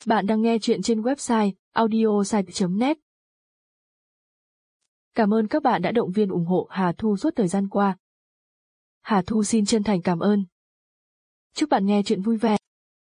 Bạn đang nghe chuyện trên website audiosite.net. Cảm ơn các bạn đã động viên ủng hộ Hà Thu suốt thời gian qua. Hà Thu xin chân thành cảm ơn. Chúc bạn nghe chuyện vui vẻ.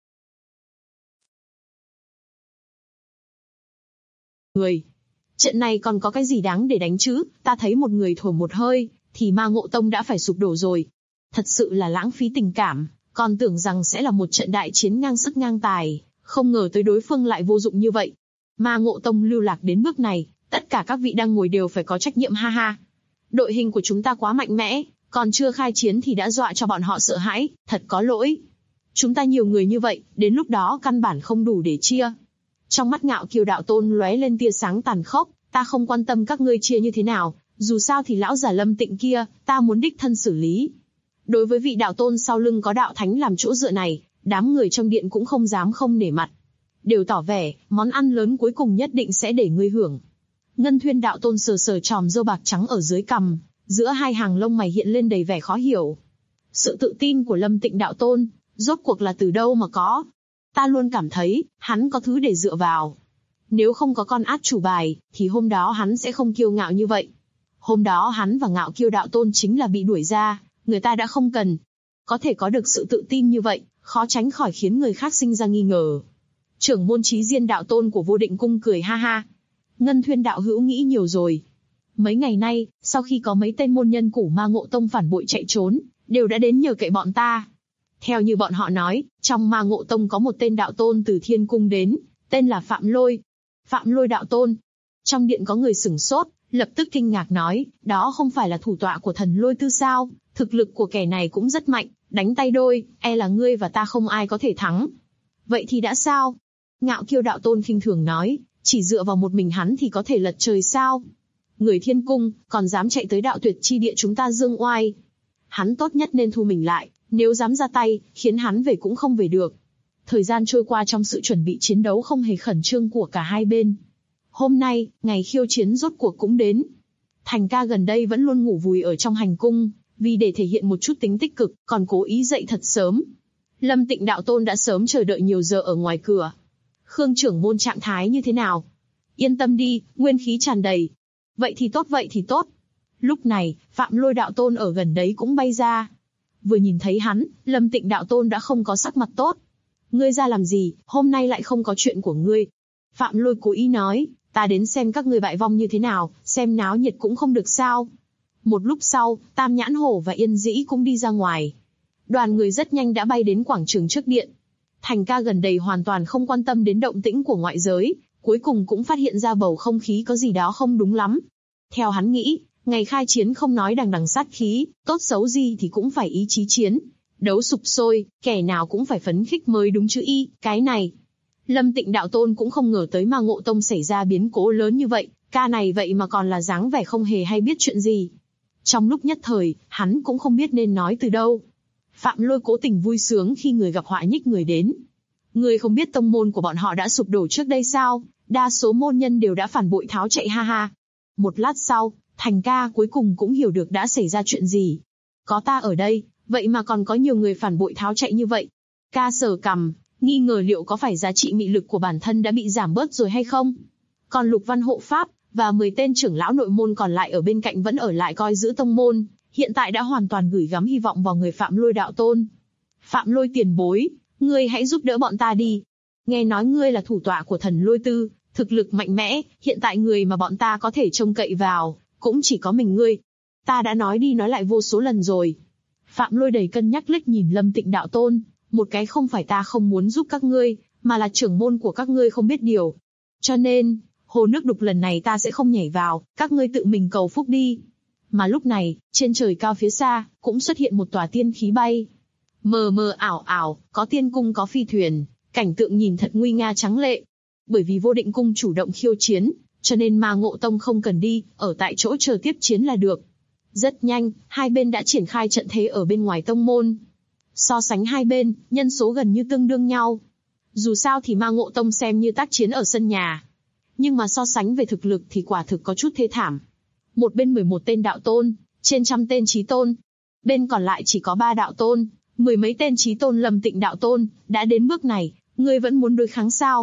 Trận này còn có cái gì đáng để đánh chứ, ta thấy một người thổi một hơi, thì Ma Ngộ Tông đã phải sụp đổ rồi. Thật sự là lãng phí tình cảm, còn tưởng rằng sẽ là một trận đại chiến ngang sức ngang tài, không ngờ tới đối phương lại vô dụng như vậy. Ma Ngộ Tông lưu lạc đến bước này, tất cả các vị đang ngồi đều phải có trách nhiệm ha ha. Đội hình của chúng ta quá mạnh mẽ, còn chưa khai chiến thì đã dọa cho bọn họ sợ hãi, thật có lỗi. Chúng ta nhiều người như vậy, đến lúc đó căn bản không đủ để chia. Trong mắt Ngạo Kiều đạo tôn lóe lên tia sáng tàn khốc, ta không quan tâm các ngươi chia như thế nào, dù sao thì lão già Lâm Tịnh kia, ta muốn đích thân xử lý. Đối với vị đạo tôn sau lưng có đạo thánh làm chỗ dựa này, đám người trong điện cũng không dám không nể mặt. Đều tỏ vẻ, món ăn lớn cuối cùng nhất định sẽ để ngươi hưởng. Ngân Thuyên đạo tôn sờ sờ chòm râu bạc trắng ở dưới cằm, giữa hai hàng lông mày hiện lên đầy vẻ khó hiểu. Sự tự tin của Lâm Tịnh đạo tôn, rốt cuộc là từ đâu mà có? Ta luôn cảm thấy, hắn có thứ để dựa vào. Nếu không có con át chủ bài, thì hôm đó hắn sẽ không kiêu ngạo như vậy. Hôm đó hắn và Ngạo Kiêu đạo tôn chính là bị đuổi ra, người ta đã không cần. Có thể có được sự tự tin như vậy, khó tránh khỏi khiến người khác sinh ra nghi ngờ. Trưởng môn Chí Diên đạo tôn của Vô Định Cung cười ha ha. Ngân Thuyên đạo hữu nghĩ nhiều rồi. Mấy ngày nay, sau khi có mấy tên môn nhân của Ma Ngộ Tông phản bội chạy trốn, đều đã đến nhờ cậy bọn ta. Theo như bọn họ nói, trong Ma Ngộ Tông có một tên đạo tôn từ Thiên Cung đến, tên là Phạm Lôi. Phạm Lôi đạo tôn. Trong điện có người sửng sốt, lập tức kinh ngạc nói, đó không phải là thủ tọa của Thần Lôi Tư sao? Thực lực của kẻ này cũng rất mạnh, đánh tay đôi, e là ngươi và ta không ai có thể thắng. Vậy thì đã sao? Ngạo Kiêu đạo tôn khinh thường nói, chỉ dựa vào một mình hắn thì có thể lật trời sao? Người Thiên Cung, còn dám chạy tới đạo tuyệt chi địa chúng ta dương oai. Hắn tốt nhất nên thu mình lại, nếu dám ra tay, khiến hắn về cũng không về được. Thời gian trôi qua trong sự chuẩn bị chiến đấu không hề khẩn trương của cả hai bên. Hôm nay, ngày khiêu chiến rốt cuộc cũng đến. Thành ca gần đây vẫn luôn ngủ vùi ở trong hành cung, vì để thể hiện một chút tính tích cực, còn cố ý dậy thật sớm. Lâm Tịnh đạo tôn đã sớm chờ đợi nhiều giờ ở ngoài cửa. Khương trưởng môn trạng thái như thế nào? Yên tâm đi, nguyên khí tràn đầy. Vậy thì tốt, vậy thì tốt. Lúc này, Phạm Lôi đạo tôn ở gần đấy cũng bay ra. Vừa nhìn thấy hắn, Lâm Tịnh đạo tôn đã không có sắc mặt tốt. Ngươi ra làm gì, hôm nay lại không có chuyện của ngươi. Phạm Lôi cố ý nói, ta đến xem các ngươi bại vong như thế nào, xem náo nhiệt cũng không được sao. Một lúc sau, Tam Nhãn Hổ và Yên Dĩ cũng đi ra ngoài. Đoàn người rất nhanh đã bay đến quảng trường trước điện. Thành ca gần đây hoàn toàn không quan tâm đến động tĩnh của ngoại giới, cuối cùng cũng phát hiện ra bầu không khí có gì đó không đúng lắm. Theo hắn nghĩ, ngày khai chiến không nói đằng đằng sát khí, tốt xấu gì thì cũng phải ý chí chiến. Đấu sục sôi, kẻ nào cũng phải phấn khích mới đúng chứ y, cái này. Lâm Tịnh đạo tôn cũng không ngờ tới Ma Ngộ Tông xảy ra biến cố lớn như vậy, ca này vậy mà còn là dáng vẻ không hề hay biết chuyện gì. Trong lúc nhất thời, hắn cũng không biết nên nói từ đâu. Phạm Lôi cố tình vui sướng khi người gặp họa nhích người đến. Người không biết tông môn của bọn họ đã sụp đổ trước đây sao? Đa số môn nhân đều đã phản bội tháo chạy ha ha. Một lát sau, Thành ca cuối cùng cũng hiểu được đã xảy ra chuyện gì. Có ta ở đây, vậy mà còn có nhiều người phản bội tháo chạy như vậy. Ca sờ cằm, nghi ngờ liệu có phải giá trị mị lực của bản thân đã bị giảm bớt rồi hay không? Còn Lục Văn hộ pháp và 10 tên trưởng lão nội môn còn lại ở bên cạnh vẫn ở lại coi giữ tông môn, hiện tại đã hoàn toàn gửi gắm hy vọng vào người Phạm Lôi đạo tôn. Phạm Lôi tiền bối, ngươi hãy giúp đỡ bọn ta đi. Nghe nói ngươi là thủ tọa của Thần Lôi Tư, thực lực mạnh mẽ, hiện tại người mà bọn ta có thể trông cậy vào, cũng chỉ có mình ngươi. Ta đã nói đi nói lại vô số lần rồi. Phạm Lôi đầy cân nhắc liếc nhìn Lâm Tịnh đạo tôn, một cái không phải ta không muốn giúp các ngươi, mà là trưởng môn của các ngươi không biết điều. Cho nên, hồ nước đục lần này ta sẽ không nhảy vào, các ngươi tự mình cầu phúc đi. Mà lúc này, trên trời cao phía xa, cũng xuất hiện một tòa tiên khí bay. Mờ mờ ảo ảo, có tiên cung có phi thuyền, cảnh tượng nhìn thật nguy nga trắng lệ. Bởi vì Vô Định Cung chủ động khiêu chiến, cho nên Ma Ngộ Tông không cần đi, ở tại chỗ chờ tiếp chiến là được. Rất nhanh, hai bên đã triển khai trận thế ở bên ngoài tông môn. So sánh hai bên, nhân số gần như tương đương nhau. Dù sao thì Ma Ngộ Tông xem như tác chiến ở sân nhà. Nhưng mà so sánh về thực lực thì quả thực có chút thê thảm. Một bên 11 tên đạo tôn, trên trăm tên chí tôn. Bên còn lại chỉ có 3 đạo tôn, 10 mấy tên chí tôn. Lâm Tịnh đạo tôn, đã đến bước này, ngươi vẫn muốn đối kháng sao?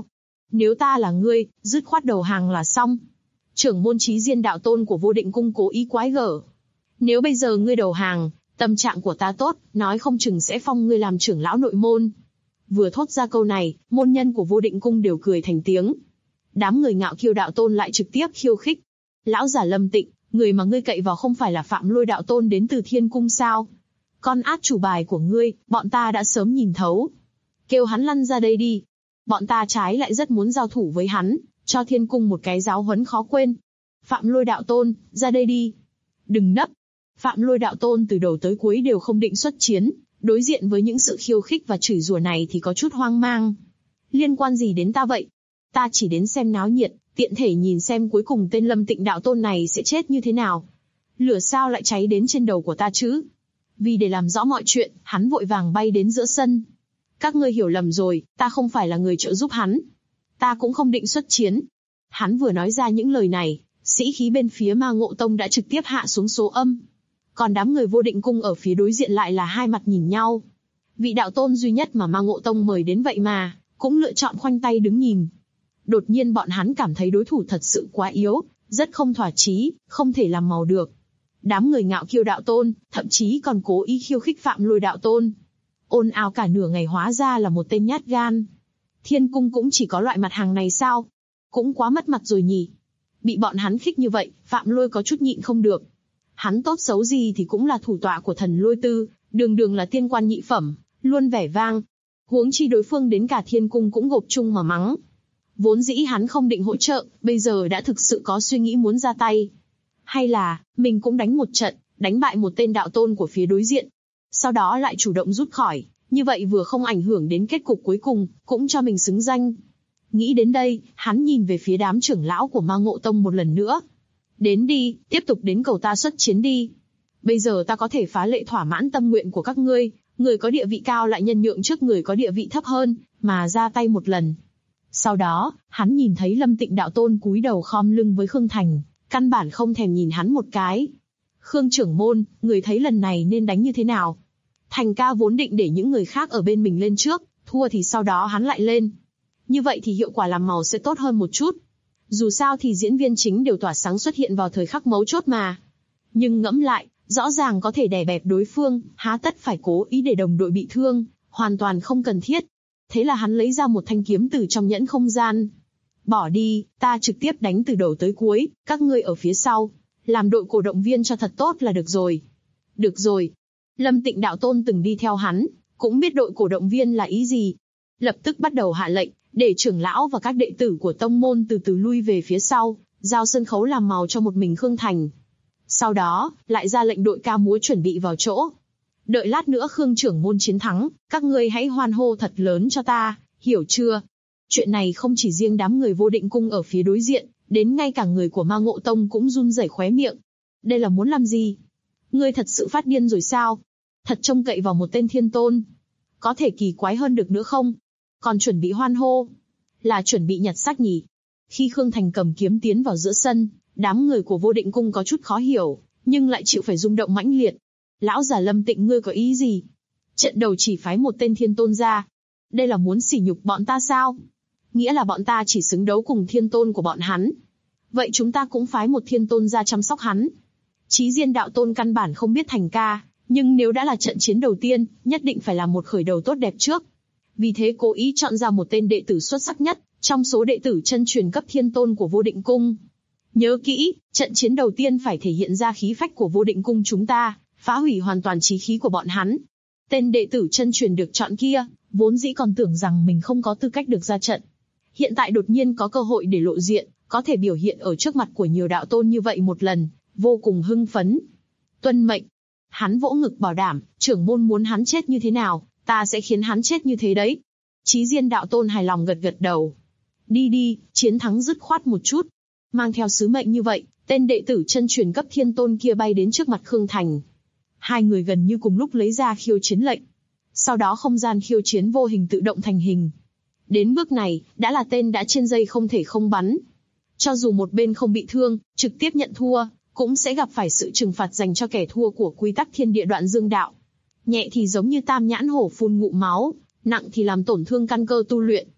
Nếu ta là ngươi, dứt khoát đầu hàng là xong. Trưởng môn Chí Diên đạo tôn của Vô Định Cung cố ý quái gở. Nếu bây giờ ngươi đầu hàng, tâm trạng của ta tốt, nói không chừng sẽ phong ngươi làm trưởng lão nội môn. Vừa thốt ra câu này, môn nhân của Vô Định Cung đều cười thành tiếng. Đám người Ngạo Kiêu đạo tôn lại trực tiếp khiêu khích. Lão già Lâm Tịnh, người mà ngươi cậy vào không phải là Phạm Lôi đạo tôn đến từ Thiên Cung sao? Con át chủ bài của ngươi, bọn ta đã sớm nhìn thấu. Kêu hắn lăn ra đây đi. Bọn ta trái lại rất muốn giao thủ với hắn, cho Thiên Cung một cái giáo huấn khó quên. Phạm Lôi đạo tôn, ra đây đi. Đừng nấp. Phạm Lôi đạo tôn từ đầu tới cuối đều không định xuất chiến, đối diện với những sự khiêu khích và chửi rủa này thì có chút hoang mang. Liên quan gì đến ta vậy? Ta chỉ đến xem náo nhiệt, tiện thể nhìn xem cuối cùng tên Lâm Tịnh đạo tôn này sẽ chết như thế nào. Lửa sao lại cháy đến trên đầu của ta chứ? Vì để làm rõ mọi chuyện, hắn vội vàng bay đến giữa sân. Các ngươi hiểu lầm rồi, ta không phải là người trợ giúp hắn. Ta cũng không định xuất chiến. Hắn vừa nói ra những lời này, sĩ khí bên phía Ma Ngộ Tông đã trực tiếp hạ xuống số âm. Còn đám người Vô Định Cung ở phía đối diện lại là hai mặt nhìn nhau. Vị đạo tôn duy nhất mà Ma Ngộ Tông mời đến vậy mà, cũng lựa chọn khoanh tay đứng nhìn. Đột nhiên bọn hắn cảm thấy đối thủ thật sự quá yếu, rất không thỏa chí, không thể làm màu được. Đám người Ngạo Kiêu đạo tôn, thậm chí còn cố ý khiêu khích Phạm Lôi đạo tôn. Ồn ào cả nửa ngày hóa ra là một tên nhát gan. Thiên Cung cũng chỉ có loại mặt hàng này sao? Cũng quá mất mặt rồi nhỉ. Bị bọn hắn khích như vậy, Phạm Lôi có chút nhịn không được. Hắn tốt xấu gì thì cũng là thủ tọa của Thần Lôi Tư, đường đường là tiên quan nhị phẩm, luôn vẻ vang. Huống chi đối phương đến cả Thiên Cung cũng gộp chung mà mắng. Vốn dĩ hắn không định hỗ trợ, bây giờ đã thực sự có suy nghĩ muốn ra tay. Hay là, mình cũng đánh một trận, đánh bại một tên đạo tôn của phía đối diện. Sau đó lại chủ động rút khỏi, như vậy vừa không ảnh hưởng đến kết cục cuối cùng, cũng cho mình xứng danh. Nghĩ đến đây, hắn nhìn về phía đám trưởng lão của Ma Ngộ Tông một lần nữa. Đến đi, tiếp tục đến cầu ta xuất chiến đi. Bây giờ ta có thể phá lệ thỏa mãn tâm nguyện của các ngươi, người có địa vị cao lại nhân nhượng trước người có địa vị thấp hơn, mà ra tay một lần. Sau đó, hắn nhìn thấy Lâm Tịnh đạo tôn cúi đầu khom lưng với Khương Thành, căn bản không thèm nhìn hắn một cái. Khương trưởng môn, người thấy lần này nên đánh như thế nào? Thành ca vốn định để những người khác ở bên mình lên trước, thua thì sau đó hắn lại lên. Như vậy thì hiệu quả làm màu sẽ tốt hơn một chút. Dù sao thì diễn viên chính đều tỏa sáng xuất hiện vào thời khắc mấu chốt mà. Nhưng ngẫm lại, rõ ràng có thể đè bẹp đối phương, há tất phải cố ý để đồng đội bị thương, hoàn toàn không cần thiết. Thế là hắn lấy ra một thanh kiếm từ trong nhẫn không gian. Bỏ đi, ta trực tiếp đánh từ đầu tới cuối, các ngươi ở phía sau. Làm đội cổ động viên cho thật tốt là được rồi. Được rồi. Lâm Tịnh đạo tôn từng đi theo hắn, cũng biết đội cổ động viên là ý gì. Lập tức bắt đầu hạ lệnh, để trưởng lão và các đệ tử của tông môn từ từ lui về phía sau, giao sân khấu làm màu cho một mình Khương Thành. Sau đó, lại ra lệnh đội ca múa chuẩn bị vào chỗ. Đợi lát nữa Khương trưởng môn chiến thắng, các ngươi hãy hoan hô thật lớn cho ta, hiểu chưa? Chuyện này không chỉ riêng đám người Vô Định Cung ở phía đối diện, đến ngay cả người của Ma Ngộ Tông cũng run rẩy khóe miệng. Đây là muốn làm gì? Ngươi thật sự phát điên rồi sao? Thật trông cậy vào một tên thiên tôn. Có thể kỳ quái hơn được nữa không? Còn chuẩn bị hoan hô? Là chuẩn bị nhặt xác nhỉ? Khi Khương Thành cầm kiếm tiến vào giữa sân, đám người của Vô Định Cung có chút khó hiểu, nhưng lại chịu phải rung động mãnh liệt. Lão già Lâm Tịnh ngươi có ý gì? Trận đầu chỉ phái một tên thiên tôn ra. Đây là muốn sỉ nhục bọn ta sao? Nghĩa là bọn ta chỉ xứng đấu cùng thiên tôn của bọn hắn. Vậy chúng ta cũng phái một thiên tôn ra chăm sóc hắn. Chí Diên đạo tôn căn bản không biết Thành ca, nhưng nếu đã là trận chiến đầu tiên, nhất định phải làm một khởi đầu tốt đẹp trước. Vì thế cố ý chọn ra một tên đệ tử xuất sắc nhất, trong số đệ tử chân truyền cấp thiên tôn của Vô Định Cung. Nhớ kỹ, trận chiến đầu tiên phải thể hiện ra khí phách của Vô Định Cung chúng ta, phá hủy hoàn toàn chí khí của bọn hắn. Tên đệ tử chân truyền được chọn kia, vốn dĩ còn tưởng rằng mình không có tư cách được ra trận. Hiện tại đột nhiên có cơ hội để lộ diện, có thể biểu hiện ở trước mặt của nhiều đạo tôn như vậy một lần, vô cùng hưng phấn. Tuân mệnh. Hắn vỗ ngực bảo đảm, trưởng môn muốn hắn chết như thế nào, ta sẽ khiến hắn chết như thế đấy. Chí Diên đạo tôn hài lòng gật gật đầu. Đi đi, chiến thắng dứt khoát một chút. Mang theo sứ mệnh như vậy, tên đệ tử chân truyền cấp thiên tôn kia bay đến trước mặt Khương Thành. Hai người gần như cùng lúc lấy ra khiêu chiến lệnh. Sau đó không gian khiêu chiến vô hình tự động thành hình. Đến bước này, đã là tên đã trên dây không thể không bắn. Cho dù một bên không bị thương, trực tiếp nhận thua, cũng sẽ gặp phải sự trừng phạt dành cho kẻ thua của quy tắc thiên địa đoạn dương đạo. Nhẹ thì giống như tam nhãn hổ phun ngụm máu, nặng thì làm tổn thương căn cơ tu luyện.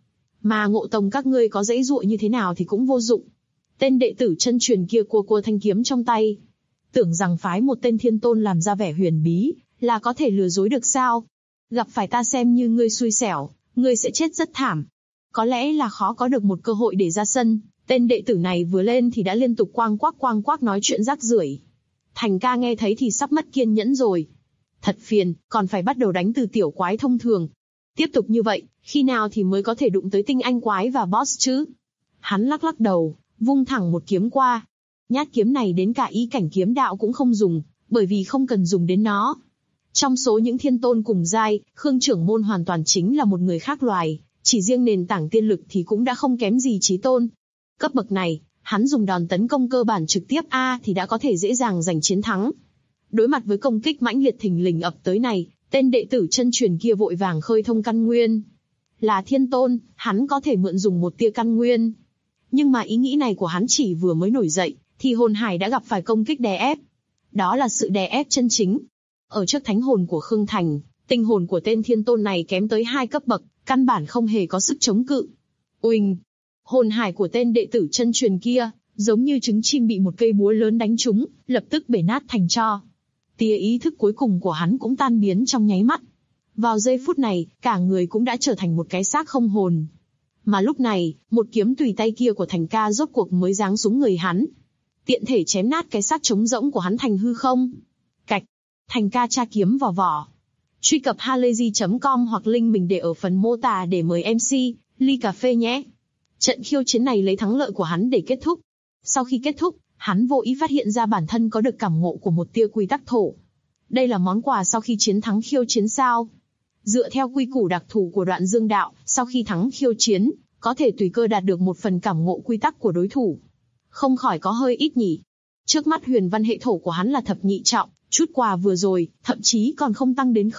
Mà Ngộ Tông các ngươi có giãy giụa như thế nào thì cũng vô dụng. Tên đệ tử chân truyền kia cua thanh kiếm trong tay. Tưởng rằng phái một tên thiên tôn làm ra vẻ huyền bí, là có thể lừa dối được sao? Gặp phải ta xem như ngươi xui xẻo, ngươi sẽ chết rất thảm. Có lẽ là khó có được một cơ hội để ra sân, tên đệ tử này vừa lên thì đã liên tục quang quắc nói chuyện rác rưởi. Thành ca nghe thấy thì sắp mất kiên nhẫn rồi. Thật phiền, còn phải bắt đầu đánh từ tiểu quái thông thường. Tiếp tục như vậy, khi nào thì mới có thể đụng tới tinh anh quái và boss chứ? Hắn lắc đầu, vung thẳng một kiếm qua. Nhát kiếm này đến cả ý cảnh kiếm đạo cũng không dùng, bởi vì không cần dùng đến nó. Trong số những thiên tôn cùng giai, Khương trưởng môn hoàn toàn chính là một người khác loài, chỉ riêng nền tảng tiên lực thì cũng đã không kém gì chí tôn. Cấp bậc này, hắn dùng đòn tấn công cơ bản trực tiếp thì đã có thể dễ dàng giành chiến thắng. Đối mặt với công kích mãnh liệt thình lình ập tới này, tên đệ tử chân truyền kia vội vàng khơi thông căn nguyên. Là thiên tôn, hắn có thể mượn dùng một tia căn nguyên. Nhưng mà ý nghĩ này của hắn chỉ vừa mới nổi dậy, thì hồn hải đã gặp phải công kích đè ép. Đó là sự đè ép chân chính. Ở trước thánh hồn của Khương Thành, tinh hồn của tên thiên tôn này kém tới 2 cấp bậc, căn bản không hề có sức chống cự. Uỳnh! Hồn hải của tên đệ tử chân truyền kia, giống như trứng chim bị một cây búa lớn đánh trúng, lập tức bể nát thành tro. Tia ý thức cuối cùng của hắn cũng tan biến trong nháy mắt. Vào giây phút này, cả người cũng đã trở thành một cái xác không hồn. Mà lúc này, một kiếm tùy tay kia của Thành ca rốt cuộc mới giáng xuống người hắn. Tiện thể chém nát cái xác trống rỗng của hắn thành hư không. Cạch! Thành ca tra kiếm vào vỏ. Truy cập halayzi.com hoặc link mình để ở phần mô tả để mời MC, ly cà phê nhé. Trận khiêu chiến này lấy thắng lợi của hắn để kết thúc. Sau khi kết thúc, hắn vô ý phát hiện ra bản thân có được cảm ngộ của một tia quy tắc thổ. Đây là món quà sau khi chiến thắng khiêu chiến sao? Dựa theo quy củ đặc thù của Đoạn Dương Đạo, sau khi thắng khiêu chiến, có thể tùy cơ đạt được một phần cảm ngộ quy tắc của đối thủ. Không khỏi có hơi ít nhỉ. Trước mắt huyền văn hệ thổ của hắn là thập nhị trọng, chút quà vừa rồi, thậm chí còn không tăng đến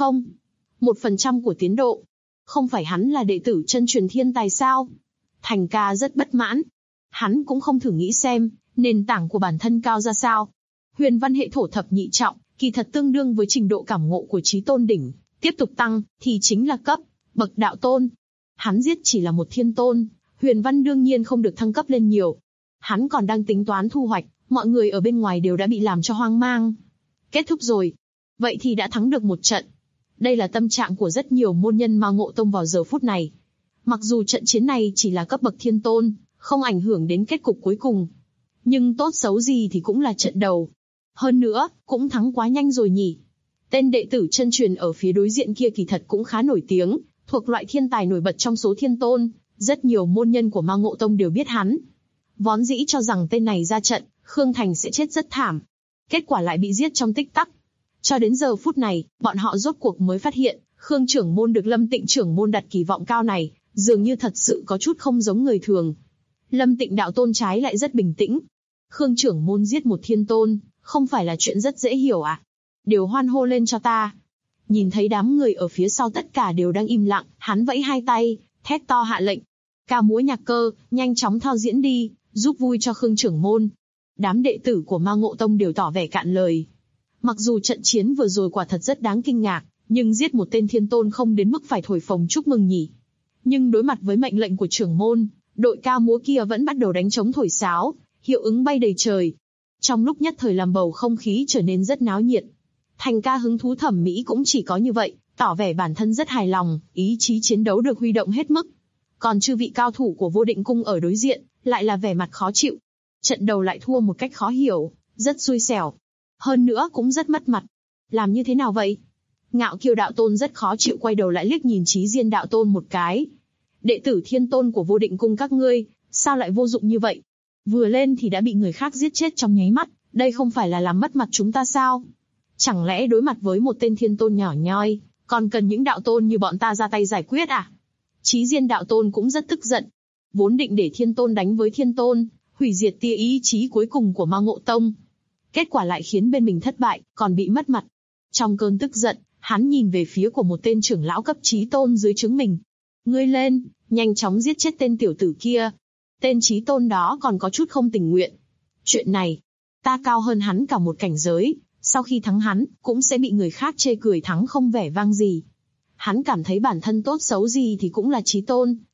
1% của tiến độ. Không phải hắn là đệ tử chân truyền thiên tài sao? Thành ca rất bất mãn. Hắn cũng không thử nghĩ xem, nền tảng của bản thân cao ra sao. Huyền văn hệ thổ thập nhị trọng, kỳ thật tương đương với trình độ cảm ngộ của chí tôn đỉnh, tiếp tục tăng, thì chính là cấp, bậc đạo tôn. Hắn giết chỉ là một thiên tôn, huyền văn đương nhiên không được thăng cấp lên nhiều. Hắn còn đang tính toán thu hoạch, mọi người ở bên ngoài đều đã bị làm cho hoang mang. Kết thúc rồi. Vậy thì đã thắng được một trận. Đây là tâm trạng của rất nhiều môn nhân Ma Ngộ Tông vào giờ phút này. Mặc dù trận chiến này chỉ là cấp bậc thiên tôn, không ảnh hưởng đến kết cục cuối cùng. Nhưng tốt xấu gì thì cũng là trận đầu. Hơn nữa, cũng thắng quá nhanh rồi nhỉ. Tên đệ tử chân truyền ở phía đối diện kia kỳ thật cũng khá nổi tiếng, thuộc loại thiên tài nổi bật trong số thiên tôn. Rất nhiều môn nhân của Ma Ngộ Tông đều biết hắn. Vốn dĩ cho rằng tên này ra trận, Khương Thành sẽ chết rất thảm. Kết quả lại bị giết trong tích tắc. Cho đến giờ phút này, bọn họ rốt cuộc mới phát hiện, Khương trưởng môn được Lâm Tịnh trưởng môn đặt kỳ vọng cao này, dường như thật sự có chút không giống người thường. Lâm Tịnh đạo tôn trái lại rất bình tĩnh. Khương trưởng môn giết một thiên tôn, không phải là chuyện rất dễ hiểu à? Đều hoan hô lên cho ta. Nhìn thấy đám người ở phía sau tất cả đều đang im lặng, hắn vẫy hai tay, thét to hạ lệnh. Ca múa nhạc cơ, nhanh chóng thao diễn đi, giúp vui cho Khương trưởng môn. Đám đệ tử của Ma Ngộ Tông đều tỏ vẻ cạn lời. Mặc dù trận chiến vừa rồi quả thật rất đáng kinh ngạc, nhưng giết một tên thiên tôn không đến mức phải thổi phồng chúc mừng nhỉ. Nhưng đối mặt với mệnh lệnh của trưởng môn, đội ca múa kia vẫn bắt đầu đánh trống thổi sáo, hiệu ứng bay đầy trời. Trong lúc nhất thời làm bầu không khí trở nên rất náo nhiệt. Thành ca hứng thú thẩm mỹ cũng chỉ có như vậy, tỏ vẻ bản thân rất hài lòng, ý chí chiến đấu được huy động hết mức. Còn chư vị cao thủ của Vô Định Cung ở đối diện, lại là vẻ mặt khó chịu. Trận đầu lại thua một cách khó hiểu, rất xui xẻo. Hơn nữa cũng rất mất mặt. Làm như thế nào vậy? Ngạo Kiêu đạo tôn rất khó chịu quay đầu lại liếc nhìn Chí Diên đạo tôn một cái. Đệ tử thiên tôn của Vô Định Cung các ngươi, sao lại vô dụng như vậy? Vừa lên thì đã bị người khác giết chết trong nháy mắt, đây không phải là làm mất mặt chúng ta sao? Chẳng lẽ đối mặt với một tên thiên tôn nhỏ nhoi, còn cần những đạo tôn như bọn ta ra tay giải quyết à? Chí Diên đạo tôn cũng rất tức giận. Vốn định để thiên tôn đánh với thiên tôn, hủy diệt tia ý chí cuối cùng của Ma Ngộ Tông. Kết quả lại khiến bên mình thất bại, còn bị mất mặt. Trong cơn tức giận, hắn nhìn về phía của một tên trưởng lão cấp chí tôn dưới trướng mình. Ngươi lên, nhanh chóng giết chết tên tiểu tử kia. Tên chí tôn đó còn có chút không tình nguyện. Chuyện này, ta cao hơn hắn cả một cảnh giới, sau khi thắng hắn, cũng sẽ bị người khác chê cười thắng không vẻ vang gì. Hắn cảm thấy bản thân tốt xấu gì thì cũng là chí tôn,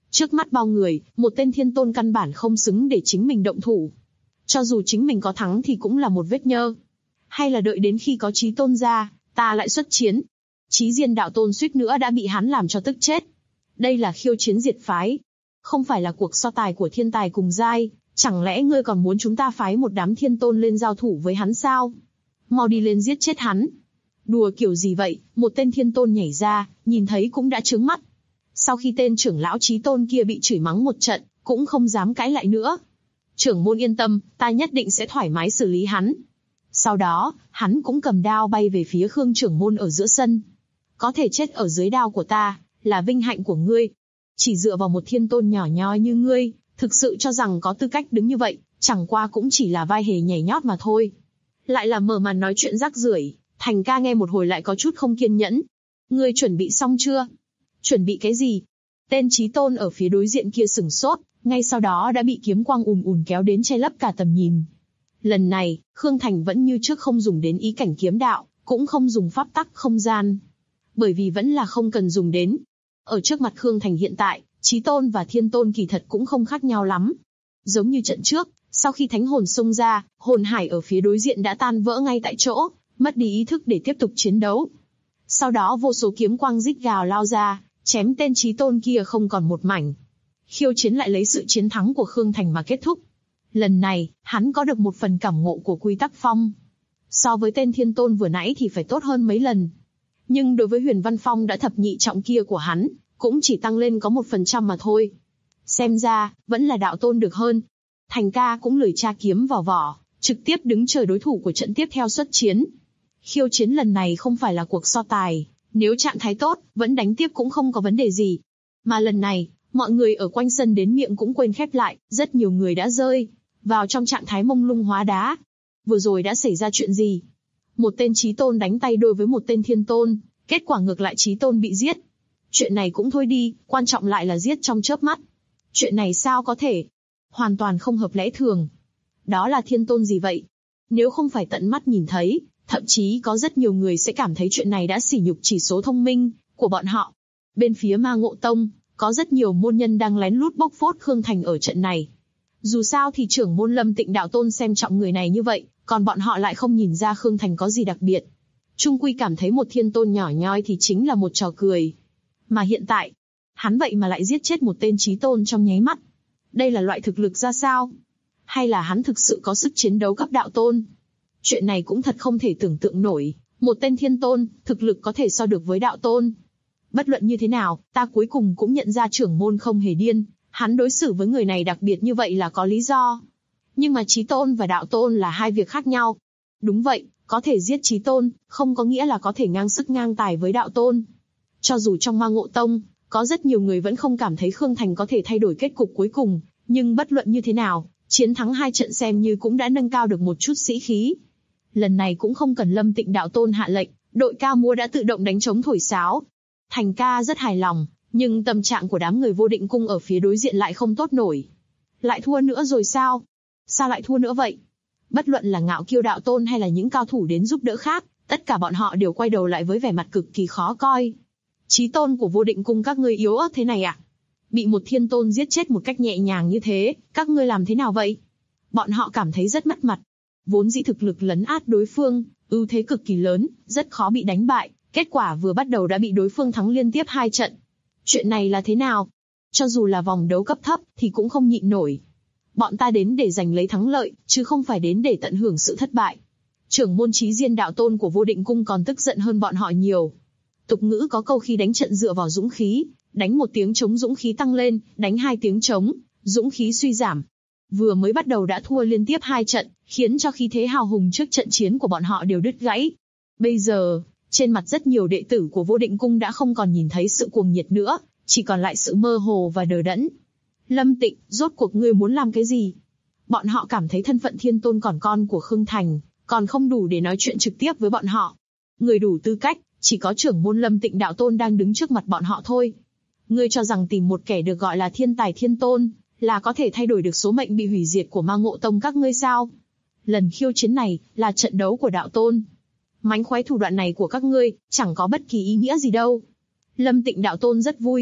Trước mắt bao người, một tên thiên tôn căn bản không xứng để chính mình động thủ. Cho dù chính mình có thắng thì cũng là một vết nhơ. Hay là đợi đến khi có chí tôn ra, ta lại xuất chiến. Chí Diên đạo tôn suýt nữa đã bị hắn làm cho tức chết. Đây là khiêu chiến diệt phái. Không phải là cuộc so tài của thiên tài cùng giai, chẳng lẽ ngươi còn muốn chúng ta phái một đám thiên tôn lên giao thủ với hắn sao? Mau đi lên giết chết hắn. Đùa kiểu gì vậy? Một tên thiên tôn nhảy ra, nhìn thấy cũng đã trướng mắt. Sau khi tên trưởng lão chí tôn kia bị chửi mắng một trận, cũng không dám cãi lại nữa. Trưởng môn yên tâm, ta nhất định sẽ thoải mái xử lý hắn. Sau đó, hắn cũng cầm đao bay về phía Khương trưởng môn ở giữa sân. Có thể chết ở dưới đao của ta, là vinh hạnh của ngươi. Chỉ dựa vào một thiên tôn nhỏ nhoi như ngươi, thực sự cho rằng có tư cách đứng như vậy, chẳng qua cũng chỉ là vai hề nhảy nhót mà thôi. Lại là mở màn nói chuyện rác rưởi. Thành ca nghe một hồi lại có chút không kiên nhẫn. Ngươi chuẩn bị xong chưa? Chuẩn bị cái gì? Tên chí tôn ở phía đối diện kia sửng sốt, ngay sau đó đã bị kiếm quang ùn ùn kéo đến che lấp cả tầm nhìn. Lần này, Khương Thành vẫn như trước không dùng đến ý cảnh kiếm đạo, cũng không dùng pháp tắc không gian. Bởi vì vẫn là không cần dùng đến. Ở trước mặt Khương Thành hiện tại, chí tôn và thiên tôn kỳ thật cũng không khác nhau lắm. Giống như trận trước, sau khi thánh hồn xông ra, hồn hải ở phía đối diện đã tan vỡ ngay tại chỗ, mất đi ý thức để tiếp tục chiến đấu. Sau đó vô số kiếm quang rít gào lao ra, chém tên chí tôn kia không còn một mảnh. Khiêu chiến lại lấy sự chiến thắng của Khương Thành mà kết thúc. Lần này, hắn có được một phần cảm ngộ của quy tắc phong. So với tên thiên tôn vừa nãy thì phải tốt hơn mấy lần. Nhưng đối với Huyền Văn Phong đã thập nhị trọng kia của hắn, cũng chỉ tăng lên có 1% mà thôi. Xem ra, vẫn là đạo tôn được hơn. Thành ca cũng lười tra kiếm vào vỏ, trực tiếp đứng chờ đối thủ của trận tiếp theo xuất chiến. Khiêu chiến lần này không phải là cuộc so tài, nếu trạng thái tốt, vẫn đánh tiếp cũng không có vấn đề gì. Mà lần này, mọi người ở quanh sân đến miệng cũng quên khép lại, rất nhiều người đã rơi vào trong trạng thái mông lung hóa đá. Vừa rồi đã xảy ra chuyện gì? Một tên chí tôn đánh tay đôi với một tên thiên tôn, kết quả ngược lại chí tôn bị giết. Chuyện này cũng thôi đi, quan trọng lại là giết trong chớp mắt. Chuyện này sao có thể? Hoàn toàn không hợp lẽ thường. Đó là thiên tôn gì vậy? Nếu không phải tận mắt nhìn thấy, thậm chí có rất nhiều người sẽ cảm thấy chuyện này đã sỉ nhục chỉ số thông minh của bọn họ. Bên phía Ma Ngộ Tông, có rất nhiều môn nhân đang lén lút bóc phốt Khương Thành ở trận này. Dù sao thì trưởng môn Lâm Tịnh đạo tôn xem trọng người này như vậy, còn bọn họ lại không nhìn ra Khương Thành có gì đặc biệt. Trung quy cảm thấy một thiên tôn nhỏ nhoi thì chính là một trò cười. Mà hiện tại, hắn vậy mà lại giết chết một tên chí tôn trong nháy mắt. Đây là loại thực lực ra sao? Hay là hắn thực sự có sức chiến đấu cấp đạo tôn? Chuyện này cũng thật không thể tưởng tượng nổi. Một tên thiên tôn, thực lực có thể so được với đạo tôn. Bất luận như thế nào, ta cuối cùng cũng nhận ra trưởng môn không hề điên. Hắn đối xử với người này đặc biệt như vậy là có lý do. Nhưng mà chí tôn và đạo tôn là hai việc khác nhau. Đúng vậy, có thể giết chí tôn, không có nghĩa là có thể ngang sức ngang tài với đạo tôn. Cho dù trong Ma Ngộ Tông, có rất nhiều người vẫn không cảm thấy Khương Thành có thể thay đổi kết cục cuối cùng, nhưng bất luận như thế nào, chiến thắng 2 trận xem như cũng đã nâng cao được một chút sĩ khí. Lần này cũng không cần Lâm Tịnh đạo tôn hạ lệnh, đội ca múa đã tự động đánh trống thổi sáo. Thành ca rất hài lòng, nhưng tâm trạng của đám người Vô Định Cung ở phía đối diện lại không tốt nổi. Lại thua nữa rồi sao? Sao lại thua nữa vậy? Bất luận là Ngạo Kiêu đạo tôn hay là những cao thủ đến giúp đỡ khác, tất cả bọn họ đều quay đầu lại với vẻ mặt cực kỳ khó coi. Chí tôn của Vô Định Cung các ngươi yếu ớt thế này à? Bị một thiên tôn giết chết một cách nhẹ nhàng như thế, các ngươi làm thế nào vậy? Bọn họ cảm thấy rất mất mặt. Vốn dĩ thực lực lấn át đối phương, ưu thế cực kỳ lớn, rất khó bị đánh bại, kết quả vừa bắt đầu đã bị đối phương thắng liên tiếp 2 trận. Chuyện này là thế nào? Cho dù là vòng đấu cấp thấp thì cũng không nhịn nổi. Bọn ta đến để giành lấy thắng lợi, chứ không phải đến để tận hưởng sự thất bại. Trưởng môn Chí Diên đạo tôn của Vô Định Cung còn tức giận hơn bọn họ nhiều. Tục ngữ có câu khi đánh trận dựa vào dũng khí, đánh 1 tiếng trống dũng khí tăng lên, đánh 2 tiếng trống, dũng khí suy giảm. Vừa mới bắt đầu đã thua liên tiếp 2 trận, khiến cho khí thế hào hùng trước trận chiến của bọn họ đều đứt gãy. Bây giờ, trên mặt rất nhiều đệ tử của Vô Định Cung đã không còn nhìn thấy sự cuồng nhiệt nữa, chỉ còn lại sự mơ hồ và đờ đẫn. Lâm Tịnh, rốt cuộc ngươi muốn làm cái gì? Bọn họ cảm thấy thân phận thiên tôn còn con của Khương Thành, còn không đủ để nói chuyện trực tiếp với bọn họ. Người đủ tư cách, chỉ có trưởng môn Lâm Tịnh đạo tôn đang đứng trước mặt bọn họ thôi. Ngươi cho rằng tìm một kẻ được gọi là thiên tài thiên tôn, là có thể thay đổi được số mệnh bị hủy diệt của Ma Ngộ Tông các ngươi sao? Lần khiêu chiến này, là trận đấu của đạo tôn. Mánh khoái thủ đoạn này của các ngươi, chẳng có bất kỳ ý nghĩa gì đâu. Lâm Tịnh đạo tôn rất vui.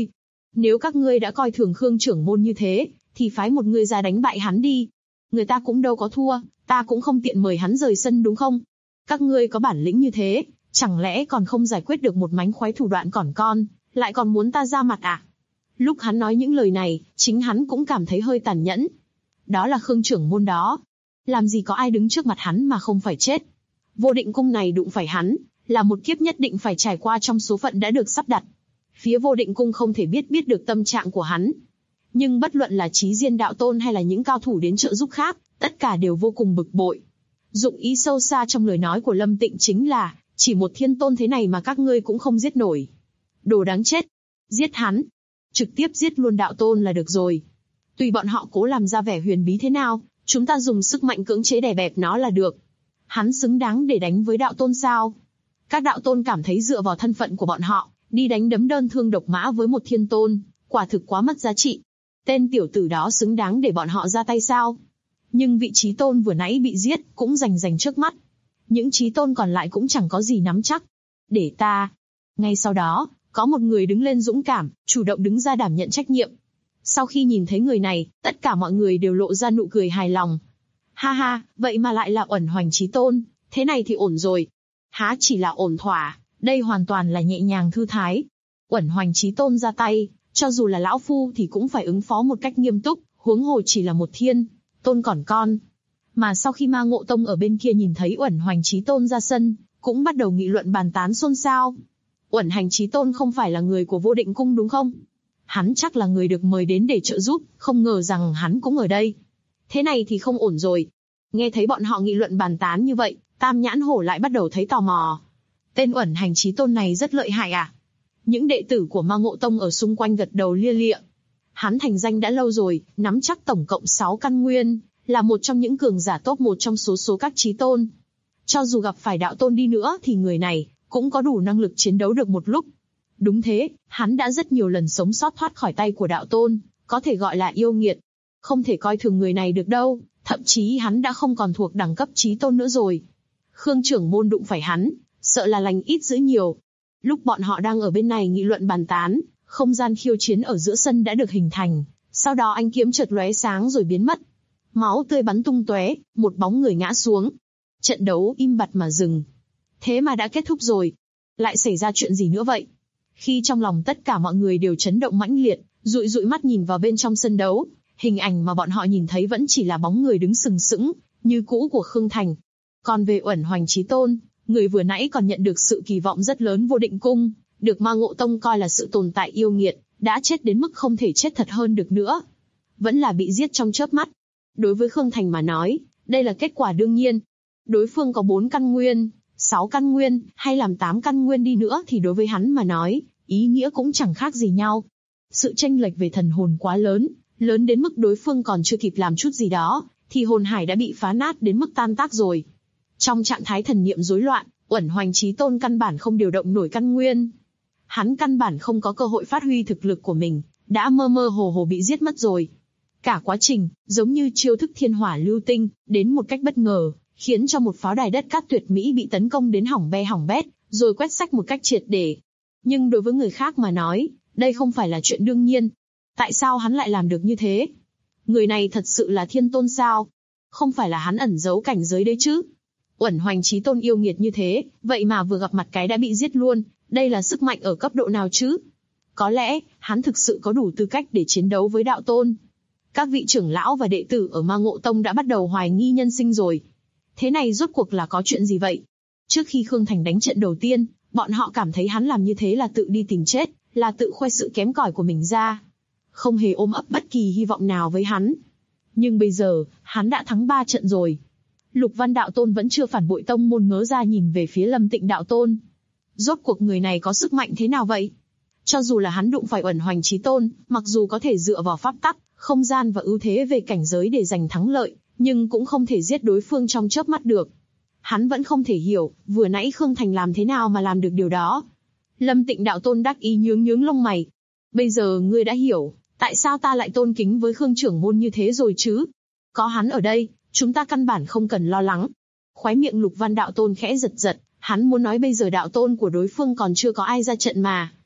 Nếu các ngươi đã coi thường Khương trưởng môn như thế, thì phái một người ra đánh bại hắn đi. Người ta cũng đâu có thua, ta cũng không tiện mời hắn rời sân đúng không? Các ngươi có bản lĩnh như thế, chẳng lẽ còn không giải quyết được một mánh khoái thủ đoạn còn con, lại còn muốn ta ra mặt à? Lúc hắn nói những lời này, chính hắn cũng cảm thấy hơi tàn nhẫn. Đó là Khương trưởng môn đó. Làm gì có ai đứng trước mặt hắn mà không phải chết. Vô Định Cung này đụng phải hắn, là một kiếp nhất định phải trải qua trong số phận đã được sắp đặt. Phía Vô Định Cung không thể biết được tâm trạng của hắn. Nhưng bất luận là Chí Diên đạo tôn hay là những cao thủ đến trợ giúp khác, tất cả đều vô cùng bực bội. Dụng ý sâu xa trong lời nói của Lâm Tịnh chính là, chỉ một thiên tôn thế này mà các ngươi cũng không giết nổi. Đồ đáng chết. Giết hắn. Trực tiếp giết luôn đạo tôn là được rồi. Tùy bọn họ cố làm ra vẻ huyền bí thế nào, chúng ta dùng sức mạnh cưỡng chế đè bẹp nó là được. Hắn xứng đáng để đánh với đạo tôn sao? Các đạo tôn cảm thấy dựa vào thân phận của bọn họ, đi đánh đấm đơn thương độc mã với một thiên tôn, quả thực quá mất giá trị. Tên tiểu tử đó xứng đáng để bọn họ ra tay sao? Nhưng vị chí tôn vừa nãy bị giết cũng rành trước mắt. Những chí tôn còn lại cũng chẳng có gì nắm chắc. Để ta. Ngay sau đó, có một người đứng lên dũng cảm, chủ động đứng ra đảm nhận trách nhiệm. Sau khi nhìn thấy người này, tất cả mọi người đều lộ ra nụ cười hài lòng. Ha ha, vậy mà lại là Uẩn Hoành Chí Tôn, thế này thì ổn rồi. Há chỉ là ổn thỏa, đây hoàn toàn là nhẹ nhàng thư thái. Uẩn Hoành Chí Tôn ra tay, cho dù là lão phu thì cũng phải ứng phó một cách nghiêm túc, huống hồ chỉ là một thiên tôn còn con. Mà sau khi Ma Ngộ Tông ở bên kia nhìn thấy Uẩn Hoành Chí Tôn ra sân, cũng bắt đầu nghị luận bàn tán xôn xao. Uẩn Hành Chí Tôn không phải là người của Vô Định Cung đúng không? Hắn chắc là người được mời đến để trợ giúp, không ngờ rằng hắn cũng ở đây. Thế này thì không ổn rồi. Nghe thấy bọn họ nghị luận bàn tán như vậy, Tam Nhãn Hổ lại bắt đầu thấy tò mò. Tên Uẩn Hành Chí Tôn này rất lợi hại à? Những đệ tử của Ma Ngộ Tông ở xung quanh gật đầu lia lịa. Hắn thành danh đã lâu rồi, nắm chắc tổng cộng 6 căn nguyên, là một trong những cường giả top 1 trong số các chí tôn. Cho dù gặp phải đạo tôn đi nữa thì người này cũng có đủ năng lực chiến đấu được một lúc. Đúng thế, hắn đã rất nhiều lần sống sót thoát khỏi tay của đạo tôn, có thể gọi là yêu nghiệt. Không thể coi thường người này được đâu, thậm chí hắn đã không còn thuộc đẳng cấp chí tôn nữa rồi. Khương trưởng môn đụng phải hắn, sợ là lành ít dữ nhiều. Lúc bọn họ đang ở bên này nghị luận bàn tán, không gian khiêu chiến ở giữa sân đã được hình thành, sau đó ánh kiếm chợt lóe sáng rồi biến mất. Máu tươi bắn tung tóe, một bóng người ngã xuống. Trận đấu im bặt mà dừng. Thế mà đã kết thúc rồi. Lại xảy ra chuyện gì nữa vậy? Khi trong lòng tất cả mọi người đều chấn động mãnh liệt, dụi mắt nhìn vào bên trong sân đấu, hình ảnh mà bọn họ nhìn thấy vẫn chỉ là bóng người đứng sừng sững, như cũ của Khương Thành. Còn về Uẩn Hoành Chí Tôn, người vừa nãy còn nhận được sự kỳ vọng rất lớn Vô Định Cung, được Ma Ngộ Tông coi là sự tồn tại yêu nghiệt, đã chết đến mức không thể chết thật hơn được nữa. Vẫn là bị giết trong chớp mắt. Đối với Khương Thành mà nói, đây là kết quả đương nhiên. Đối phương có 4 căn nguyên, 6 căn nguyên, hay làm 8 căn nguyên đi nữa thì đối với hắn mà nói, ý nghĩa cũng chẳng khác gì nhau. Sự chênh lệch về thần hồn quá lớn, lớn đến mức đối phương còn chưa kịp làm chút gì đó, thì hồn hải đã bị phá nát đến mức tan tác rồi. Trong trạng thái thần niệm rối loạn, Uẩn Hoành Chí Tôn căn bản không điều động nổi căn nguyên. Hắn căn bản không có cơ hội phát huy thực lực của mình, đã mơ hồ bị giết mất rồi. Cả quá trình, giống như chiêu thức thiên hỏa lưu tinh, đến một cách bất ngờ, khiến cho một pháo đài đất cát tuyệt mỹ bị tấn công đến hỏng bét, rồi quét sạch một cách triệt để. Nhưng đối với người khác mà nói, đây không phải là chuyện đương nhiên. Tại sao hắn lại làm được như thế? Người này thật sự là thiên tôn sao? Không phải là hắn ẩn giấu cảnh giới đấy chứ? Uẩn Hoành Chí Tôn yêu nghiệt như thế, vậy mà vừa gặp mặt cái đã bị giết luôn, đây là sức mạnh ở cấp độ nào chứ? Có lẽ, hắn thực sự có đủ tư cách để chiến đấu với đạo tôn. Các vị trưởng lão và đệ tử ở Ma Ngộ Tông đã bắt đầu hoài nghi nhân sinh rồi. Thế này rốt cuộc là có chuyện gì vậy? Trước khi Khương Thành đánh trận đầu tiên, bọn họ cảm thấy hắn làm như thế là tự đi tìm chết, là tự khoe sự kém cỏi của mình ra. Không hề ôm ấp bất kỳ hy vọng nào với hắn. Nhưng bây giờ, hắn đã thắng 3 trận rồi. Lục Văn đạo tôn vẫn chưa phản bội tông môn, ngớ ra nhìn về phía Lâm Tịnh đạo tôn. Rốt cuộc người này có sức mạnh thế nào vậy? Cho dù là hắn đụng phải Uẩn Hoành Chí Tôn, mặc dù có thể dựa vào pháp tắc, không gian và ưu thế về cảnh giới để giành thắng lợi, nhưng cũng không thể giết đối phương trong chớp mắt được. Hắn vẫn không thể hiểu, vừa nãy Khương Thành làm thế nào mà làm được điều đó. Lâm Tịnh đạo tôn đắc ý nhướng lông mày. Bây giờ ngươi đã hiểu, tại sao ta lại tôn kính với Khương trưởng môn như thế rồi chứ? Có hắn ở đây, chúng ta căn bản không cần lo lắng. Khóe miệng Lục Văn đạo tôn khẽ giật, hắn muốn nói bây giờ đạo tôn của đối phương còn chưa có ai ra trận mà.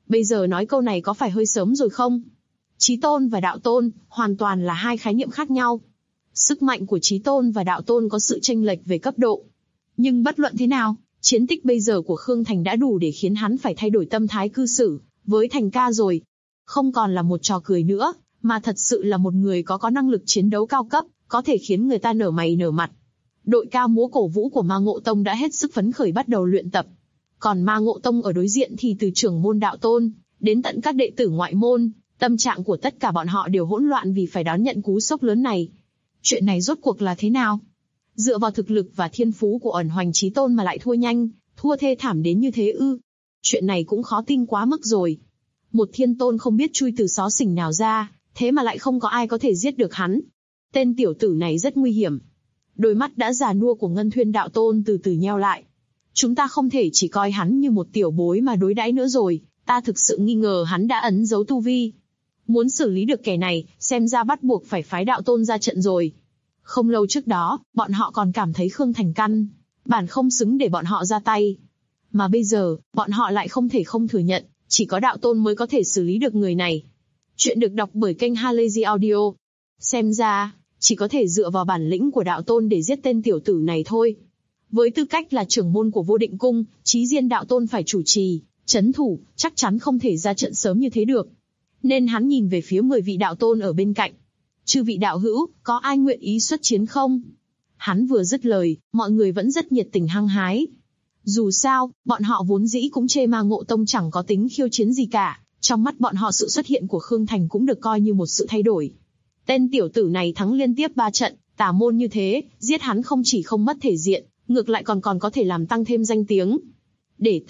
Bây giờ nói câu này có phải hơi sớm rồi không? Chí tôn và đạo tôn, hoàn toàn là hai khái niệm khác nhau. Sức mạnh của chí tôn và đạo tôn có sự chênh lệch về cấp độ. Nhưng bất luận thế nào, chiến tích bây giờ của Khương Thành đã đủ để khiến hắn phải thay đổi tâm thái cư xử với Thành ca rồi. Không còn là một trò cười nữa, mà thật sự là một người có năng lực chiến đấu cao cấp, có thể khiến người ta nở mày nở mặt. Đội ca múa cổ vũ của Ma Ngộ Tông đã hết sức phấn khởi bắt đầu luyện tập. Còn Ma Ngộ Tông ở đối diện thì từ trưởng môn đạo tôn, đến tận các đệ tử ngoại môn, tâm trạng của tất cả bọn họ đều hỗn loạn vì phải đón nhận cú sốc lớn này. Chuyện này rốt cuộc là thế nào? Dựa vào thực lực và thiên phú của ẩn hoành chí tôn mà lại thua nhanh, thua thê thảm đến như thế ư? Chuyện này cũng khó tin quá mức rồi. Một thiên tôn không biết chui từ xó xỉnh nào ra, thế mà lại không có ai có thể giết được hắn. Tên tiểu tử này rất nguy hiểm. Đôi mắt đã già nua của Ngân Thuyên đạo tôn từ từ nheo lại. Chúng ta không thể chỉ coi hắn như một tiểu bối mà đối đãi nữa rồi, ta thực sự nghi ngờ hắn đã ẩn giấu tu vi. Muốn xử lý được kẻ này, xem ra bắt buộc phải phái đạo tôn ra trận rồi. Không lâu trước đó, bọn họ còn cảm thấy Khương Thành căn bản không xứng để bọn họ ra tay. Mà bây giờ, bọn họ lại không thể không thừa nhận, chỉ có đạo tôn mới có thể xử lý được người này. Chuyện được đọc bởi kênh Halazy Audio. Xem ra, chỉ có thể dựa vào bản lĩnh của đạo tôn để giết tên tiểu tử này thôi. Với tư cách là trưởng môn của Vô Định Cung, Chí Diên đạo tôn phải chủ trì, trấn thủ, chắc chắn không thể ra trận sớm như thế được. Nên hắn nhìn về phía 10 vị đạo tôn ở bên cạnh. Chư vị đạo hữu, có ai nguyện ý xuất chiến không? Hắn vừa dứt lời, mọi người vẫn rất nhiệt tình hăng hái. Dù sao, bọn họ vốn dĩ cũng chê Ma Ngộ Tông chẳng có tính khiêu chiến gì cả. Trong mắt bọn họ sự xuất hiện của Khương Thành cũng được coi như một sự thay đổi. Tên tiểu tử này thắng liên tiếp 3 trận, tà môn như thế, giết hắn không chỉ không mất thể diện, ngược lại còn có thể làm tăng thêm danh tiếng. Để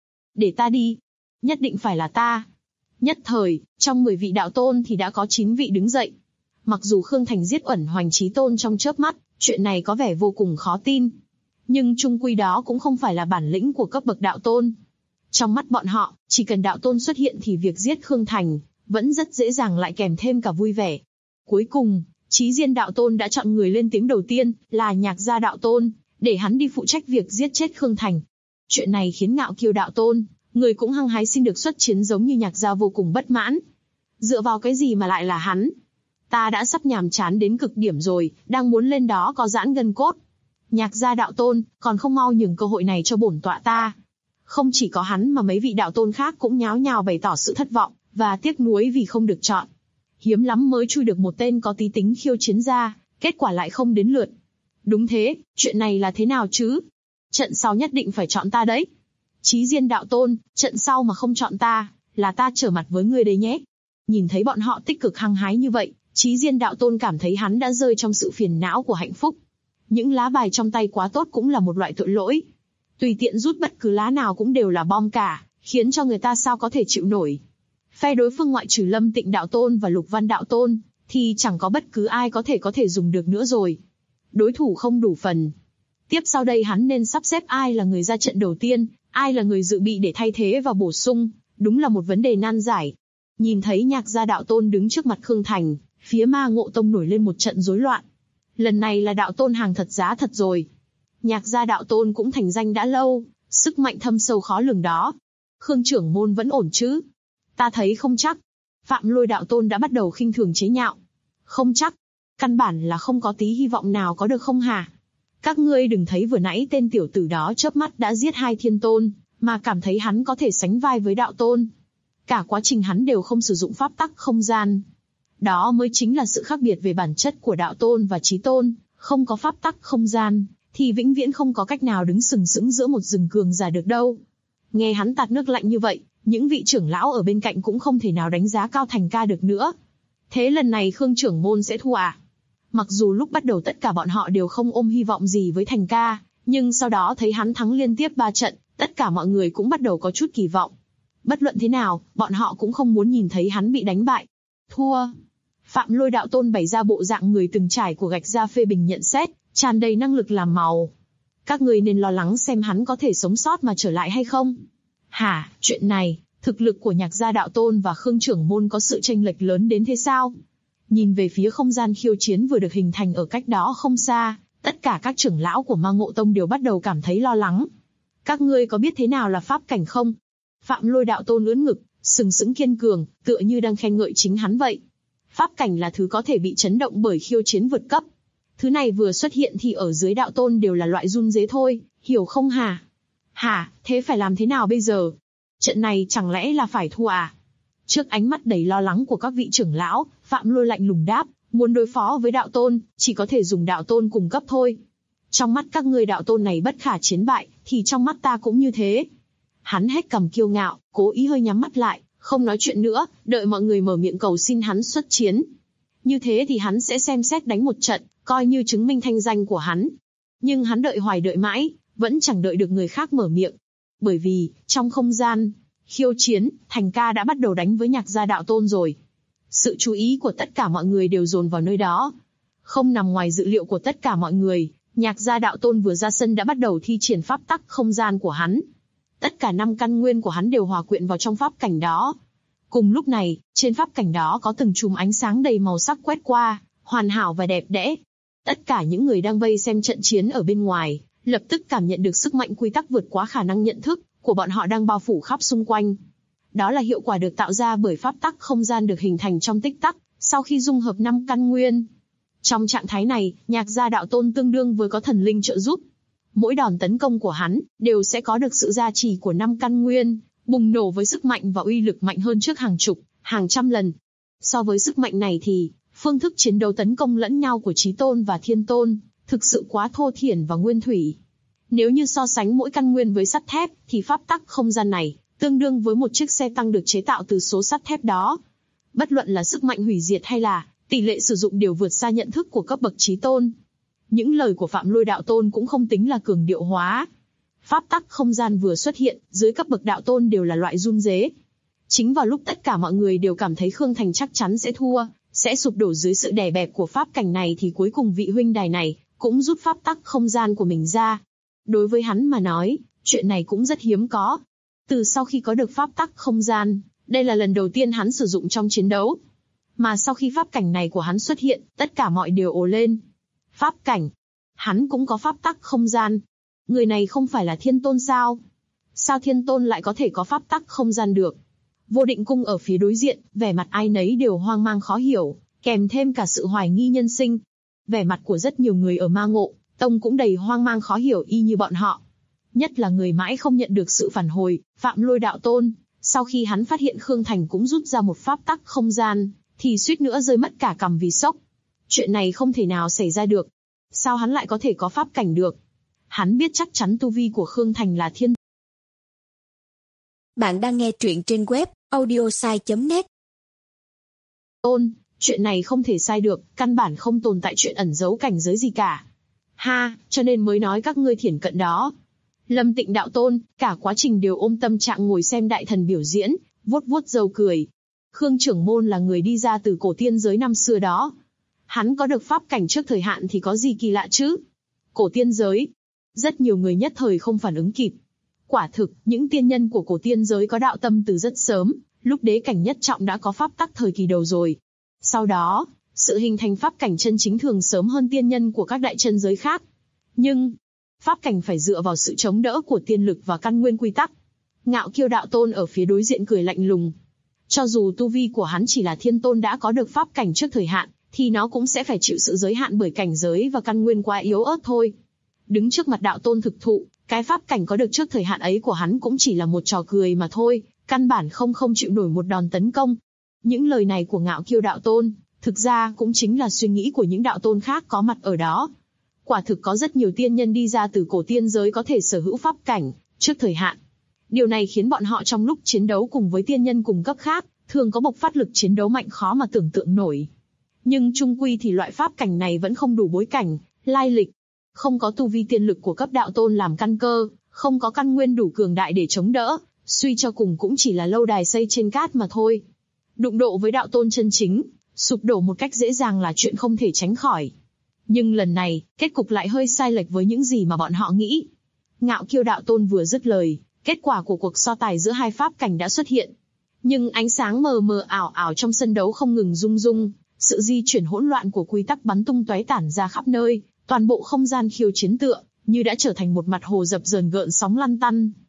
ta đi. Nhất định phải là ta. Nhất thời, trong 10 vị đạo tôn thì đã có 9 vị đứng dậy. Mặc dù Khương Thành giết ẩn hoành chí tôn trong chớp mắt, chuyện này có vẻ vô cùng khó tin. Nhưng chung quy đó cũng không phải là bản lĩnh của cấp bậc đạo tôn. Trong mắt bọn họ, chỉ cần đạo tôn xuất hiện thì việc giết Khương Thành vẫn rất dễ dàng, lại kèm thêm cả vui vẻ. Cuối cùng, Chí Diên đạo tôn đã chọn người lên tiếng đầu tiên, là Nhạc Gia đạo tôn, để hắn đi phụ trách việc giết chết Khương Thành. Chuyện này khiến Ngạo Kiêu đạo tôn, người cũng hăng hái xin được xuất chiến giống như Nhạc Gia vô cùng bất mãn. Dựa vào cái gì mà lại là hắn? Ta đã sắp nhàm chán đến cực điểm rồi, đang muốn lên đó có giãn gân cốt. Nhạc Gia đạo tôn, còn không mau nhường cơ hội này cho bổn tọa ta. Không chỉ có hắn mà mấy vị đạo tôn khác cũng nháo nhào bày tỏ sự thất vọng và tiếc nuối vì không được chọn. Hiếm lắm mới chui được một tên có tí tính khiêu chiến ra, kết quả lại không đến lượt. Đúng thế, chuyện này là thế nào chứ? Trận sau nhất định phải chọn ta đấy. Chí Diên đạo tôn, trận sau mà không chọn ta, là ta trở mặt với ngươi đấy nhé. Nhìn thấy bọn họ tích cực hăng hái như vậy, Chí Diên đạo tôn cảm thấy hắn đã rơi trong sự phiền não của hạnh phúc. Những lá bài trong tay quá tốt cũng là một loại tội lỗi. Tùy tiện rút bất cứ lá nào cũng đều là bom cả, khiến cho người ta sao có thể chịu nổi. Phe đối phương ngoại trừ Lâm Tịnh đạo tôn và Lục Văn đạo tôn, thì chẳng có bất cứ ai có thể dùng được nữa rồi. Đối thủ không đủ phần. Tiếp sau đây hắn nên sắp xếp ai là người ra trận đầu tiên, ai là người dự bị để thay thế và bổ sung, đúng là một vấn đề nan giải. Nhìn thấy Nhạc Gia đạo tôn đứng trước mặt Khương Thành, phía Ma Ngộ Tông nổi lên một trận rối loạn. Lần này là đạo tôn hàng thật giá thật rồi. Nhạc Gia đạo tôn cũng thành danh đã lâu, sức mạnh thâm sâu khó lường đó. Khương trưởng môn vẫn ổn chứ? Ta thấy không chắc. Phạm Lôi đạo tôn đã bắt đầu khinh thường chế nhạo. Không chắc. Căn bản là không có tí hy vọng nào có được không hả? Các ngươi đừng thấy vừa nãy tên tiểu tử đó chớp mắt đã giết 2 thiên tôn, mà cảm thấy hắn có thể sánh vai với đạo tôn. Cả quá trình hắn đều không sử dụng pháp tắc không gian. Đó mới chính là sự khác biệt về bản chất của đạo tôn và chí tôn. Không có pháp tắc không gian, thì vĩnh viễn không có cách nào đứng sừng sững giữa một rừng cường giả được đâu. Nghe hắn tạt nước lạnh như vậy, những vị trưởng lão ở bên cạnh cũng không thể nào đánh giá cao Thành ca được nữa. Thế lần này Khương trưởng môn sẽ thua à? Mặc dù lúc bắt đầu tất cả bọn họ đều không ôm hy vọng gì với Thành ca, nhưng sau đó thấy hắn thắng liên tiếp 3 trận, tất cả mọi người cũng bắt đầu có chút kỳ vọng. Bất luận thế nào, bọn họ cũng không muốn nhìn thấy hắn bị đánh bại. Thua. Phạm Lôi đạo tôn bày ra bộ dạng người từng trải của Gạch Gia phê bình nhận xét, tràn đầy năng lực làm màu. Các người nên lo lắng xem hắn có thể sống sót mà trở lại hay không. Hả, chuyện này, thực lực của Nhạc Gia đạo tôn và Khương trưởng môn có sự chênh lệch lớn đến thế sao? Nhìn về phía không gian khiêu chiến vừa được hình thành ở cách đó không xa, tất cả các trưởng lão của Ma Ngộ Tông đều bắt đầu cảm thấy lo lắng. Các ngươi có biết thế nào là pháp cảnh không? Phạm Lôi đạo tôn ưỡn ngực, sừng sững kiên cường, tựa như đang khen ngợi chính hắn vậy. Pháp cảnh là thứ có thể bị chấn động bởi khiêu chiến vượt cấp. Thứ này vừa xuất hiện thì ở dưới đạo tôn đều là loại run rế thôi, hiểu không hả? Hả, thế phải làm thế nào bây giờ? Trận này chẳng lẽ là phải thua à? Trước ánh mắt đầy lo lắng của các vị trưởng lão, Phạm Lôi lạnh lùng đáp, muốn đối phó với đạo tôn, chỉ có thể dùng đạo tôn cùng cấp thôi. Trong mắt các ngươi đạo tôn này bất khả chiến bại, thì trong mắt ta cũng như thế. Hắn hét cầm kiêu ngạo, cố ý hơi nhắm mắt lại, không nói chuyện nữa, đợi mọi người mở miệng cầu xin hắn xuất chiến. Như thế thì hắn sẽ xem xét đánh một trận, coi như chứng minh thanh danh của hắn. Nhưng hắn đợi hoài đợi mãi, vẫn chẳng đợi được người khác mở miệng. Bởi vì, trong không gian khiêu chiến, Thành Ca đã bắt đầu đánh với Nhạc gia đạo tôn rồi. Sự chú ý của tất cả mọi người đều dồn vào nơi đó. Không nằm ngoài dự liệu của tất cả mọi người, Nhạc gia đạo tôn vừa ra sân đã bắt đầu thi triển pháp tắc không gian của hắn. Tất cả 5 căn nguyên của hắn đều hòa quyện vào trong pháp cảnh đó. Cùng lúc này, trên pháp cảnh đó có từng chùm ánh sáng đầy màu sắc quét qua, hoàn hảo và đẹp đẽ. Tất cả những người đang vây xem trận chiến ở bên ngoài, lập tức cảm nhận được sức mạnh quy tắc vượt quá khả năng nhận thức của bọn họ đang bao phủ khắp xung quanh. Đó là hiệu quả được tạo ra bởi pháp tắc không gian được hình thành trong tích tắc, sau khi dung hợp 5 căn nguyên. Trong trạng thái này, Nhạc gia đạo tôn tương đương với có thần linh trợ giúp. Mỗi đòn tấn công của hắn đều sẽ có được sự gia trì của 5 căn nguyên, bùng nổ với sức mạnh và uy lực mạnh hơn trước hàng chục, hàng trăm lần. So với sức mạnh này thì, phương thức chiến đấu tấn công lẫn nhau của Chí Tôn và Thiên Tôn thực sự quá thô thiển và nguyên thủy. Nếu như so sánh mỗi căn nguyên với sắt thép, thì pháp tắc không gian này tương đương với một chiếc xe tăng được chế tạo từ số sắt thép đó. Bất luận là sức mạnh hủy diệt hay là tỷ lệ sử dụng đều vượt xa nhận thức của cấp bậc Chí Tôn. Những lời của Phạm Lôi đạo tôn cũng không tính là cường điệu hóa. Pháp tắc không gian vừa xuất hiện, dưới cấp bậc đạo tôn đều là loại run rế. Chính vào lúc tất cả mọi người đều cảm thấy Khương Thành chắc chắn sẽ thua, sẽ sụp đổ dưới sự đè bẹp của pháp cảnh này, thì cuối cùng vị huynh đài này cũng rút pháp tắc không gian của mình ra. Đối với hắn mà nói, chuyện này cũng rất hiếm có. Từ sau khi có được pháp tắc không gian, đây là lần đầu tiên hắn sử dụng trong chiến đấu. Mà sau khi pháp cảnh này của hắn xuất hiện, tất cả mọi đều ồ lên. Pháp cảnh? Hắn cũng có pháp tắc không gian. Người này không phải là Thiên Tôn sao? Sao Thiên Tôn lại có thể có pháp tắc không gian được? Vô Định Cung ở phía đối diện, vẻ mặt ai nấy đều hoang mang khó hiểu, kèm thêm cả sự hoài nghi nhân sinh. Vẻ mặt của rất nhiều người ở Ma Ngộ Tông cũng đầy hoang mang khó hiểu y như bọn họ. Nhất là người mãi không nhận được sự phản hồi, Phạm Lôi đạo tôn, sau khi hắn phát hiện Khương Thành cũng rút ra một pháp tắc không gian, thì suýt nữa rơi mất cả cằm vì sốc. Chuyện này không thể nào xảy ra được. Sao hắn lại có thể có pháp cảnh được? Hắn biết chắc chắn tu vi của Khương Thành là thiên. Bạn đang nghe truyện trên web audiosai.net. Tôn, chuyện này không thể sai được, căn bản không tồn tại chuyện ẩn giấu cảnh giới gì cả. Ha, cho nên mới nói các ngươi thiển cận đó. Lâm Tịnh đạo tôn, cả quá trình đều ôm tâm trạng ngồi xem đại thần biểu diễn, vuốt vuốt râu cười. Khương trưởng môn là người đi ra từ cổ tiên giới năm xưa đó. Hắn có được pháp cảnh trước thời hạn thì có gì kỳ lạ chứ? Cổ tiên giới. Rất nhiều người nhất thời không phản ứng kịp. Quả thực, những tiên nhân của cổ tiên giới có đạo tâm từ rất sớm, lúc đế cảnh nhất trọng đã có pháp tắc thời kỳ đầu rồi. Sau đó, sự hình thành pháp cảnh chân chính thường sớm hơn tiên nhân của các đại chân giới khác. Nhưng, pháp cảnh phải dựa vào sự chống đỡ của tiên lực và căn nguyên quy tắc. Ngạo Kiêu đạo tôn ở phía đối diện cười lạnh lùng. Cho dù tu vi của hắn chỉ là thiên tôn đã có được pháp cảnh trước thời hạn, thì nó cũng sẽ phải chịu sự giới hạn bởi cảnh giới và căn nguyên quá yếu ớt thôi. Đứng trước mặt đạo tôn thực thụ, cái pháp cảnh có được trước thời hạn ấy của hắn cũng chỉ là một trò cười mà thôi, căn bản không chịu nổi một đòn tấn công. Những lời này của Ngạo Kiêu đạo tôn, thực ra cũng chính là suy nghĩ của những đạo tôn khác có mặt ở đó. Quả thực có rất nhiều tiên nhân đi ra từ cổ tiên giới có thể sở hữu pháp cảnh trước thời hạn. Điều này khiến bọn họ trong lúc chiến đấu cùng với tiên nhân cùng cấp khác, thường có bộc phát lực chiến đấu mạnh khó mà tưởng tượng nổi. Nhưng chung quy thì loại pháp cảnh này vẫn không đủ bối cảnh, lai lịch. Không có tu vi tiên lực của cấp đạo tôn làm căn cơ, không có căn nguyên đủ cường đại để chống đỡ, suy cho cùng cũng chỉ là lâu đài xây trên cát mà thôi. Đụng độ với đạo tôn chân chính, sụp đổ một cách dễ dàng là chuyện không thể tránh khỏi. Nhưng lần này, kết cục lại hơi sai lệch với những gì mà bọn họ nghĩ. Ngạo Kiêu đạo tôn vừa dứt lời, kết quả của cuộc so tài giữa hai pháp cảnh đã xuất hiện. Nhưng ánh sáng mờ mờ ảo ảo trong sân đấu không ngừng rung rung, sự di chuyển hỗn loạn của quy tắc bắn tung tóe tản ra khắp nơi, toàn bộ không gian khiêu chiến tựa như đã trở thành một mặt hồ dập dờn gợn sóng lăn tăn.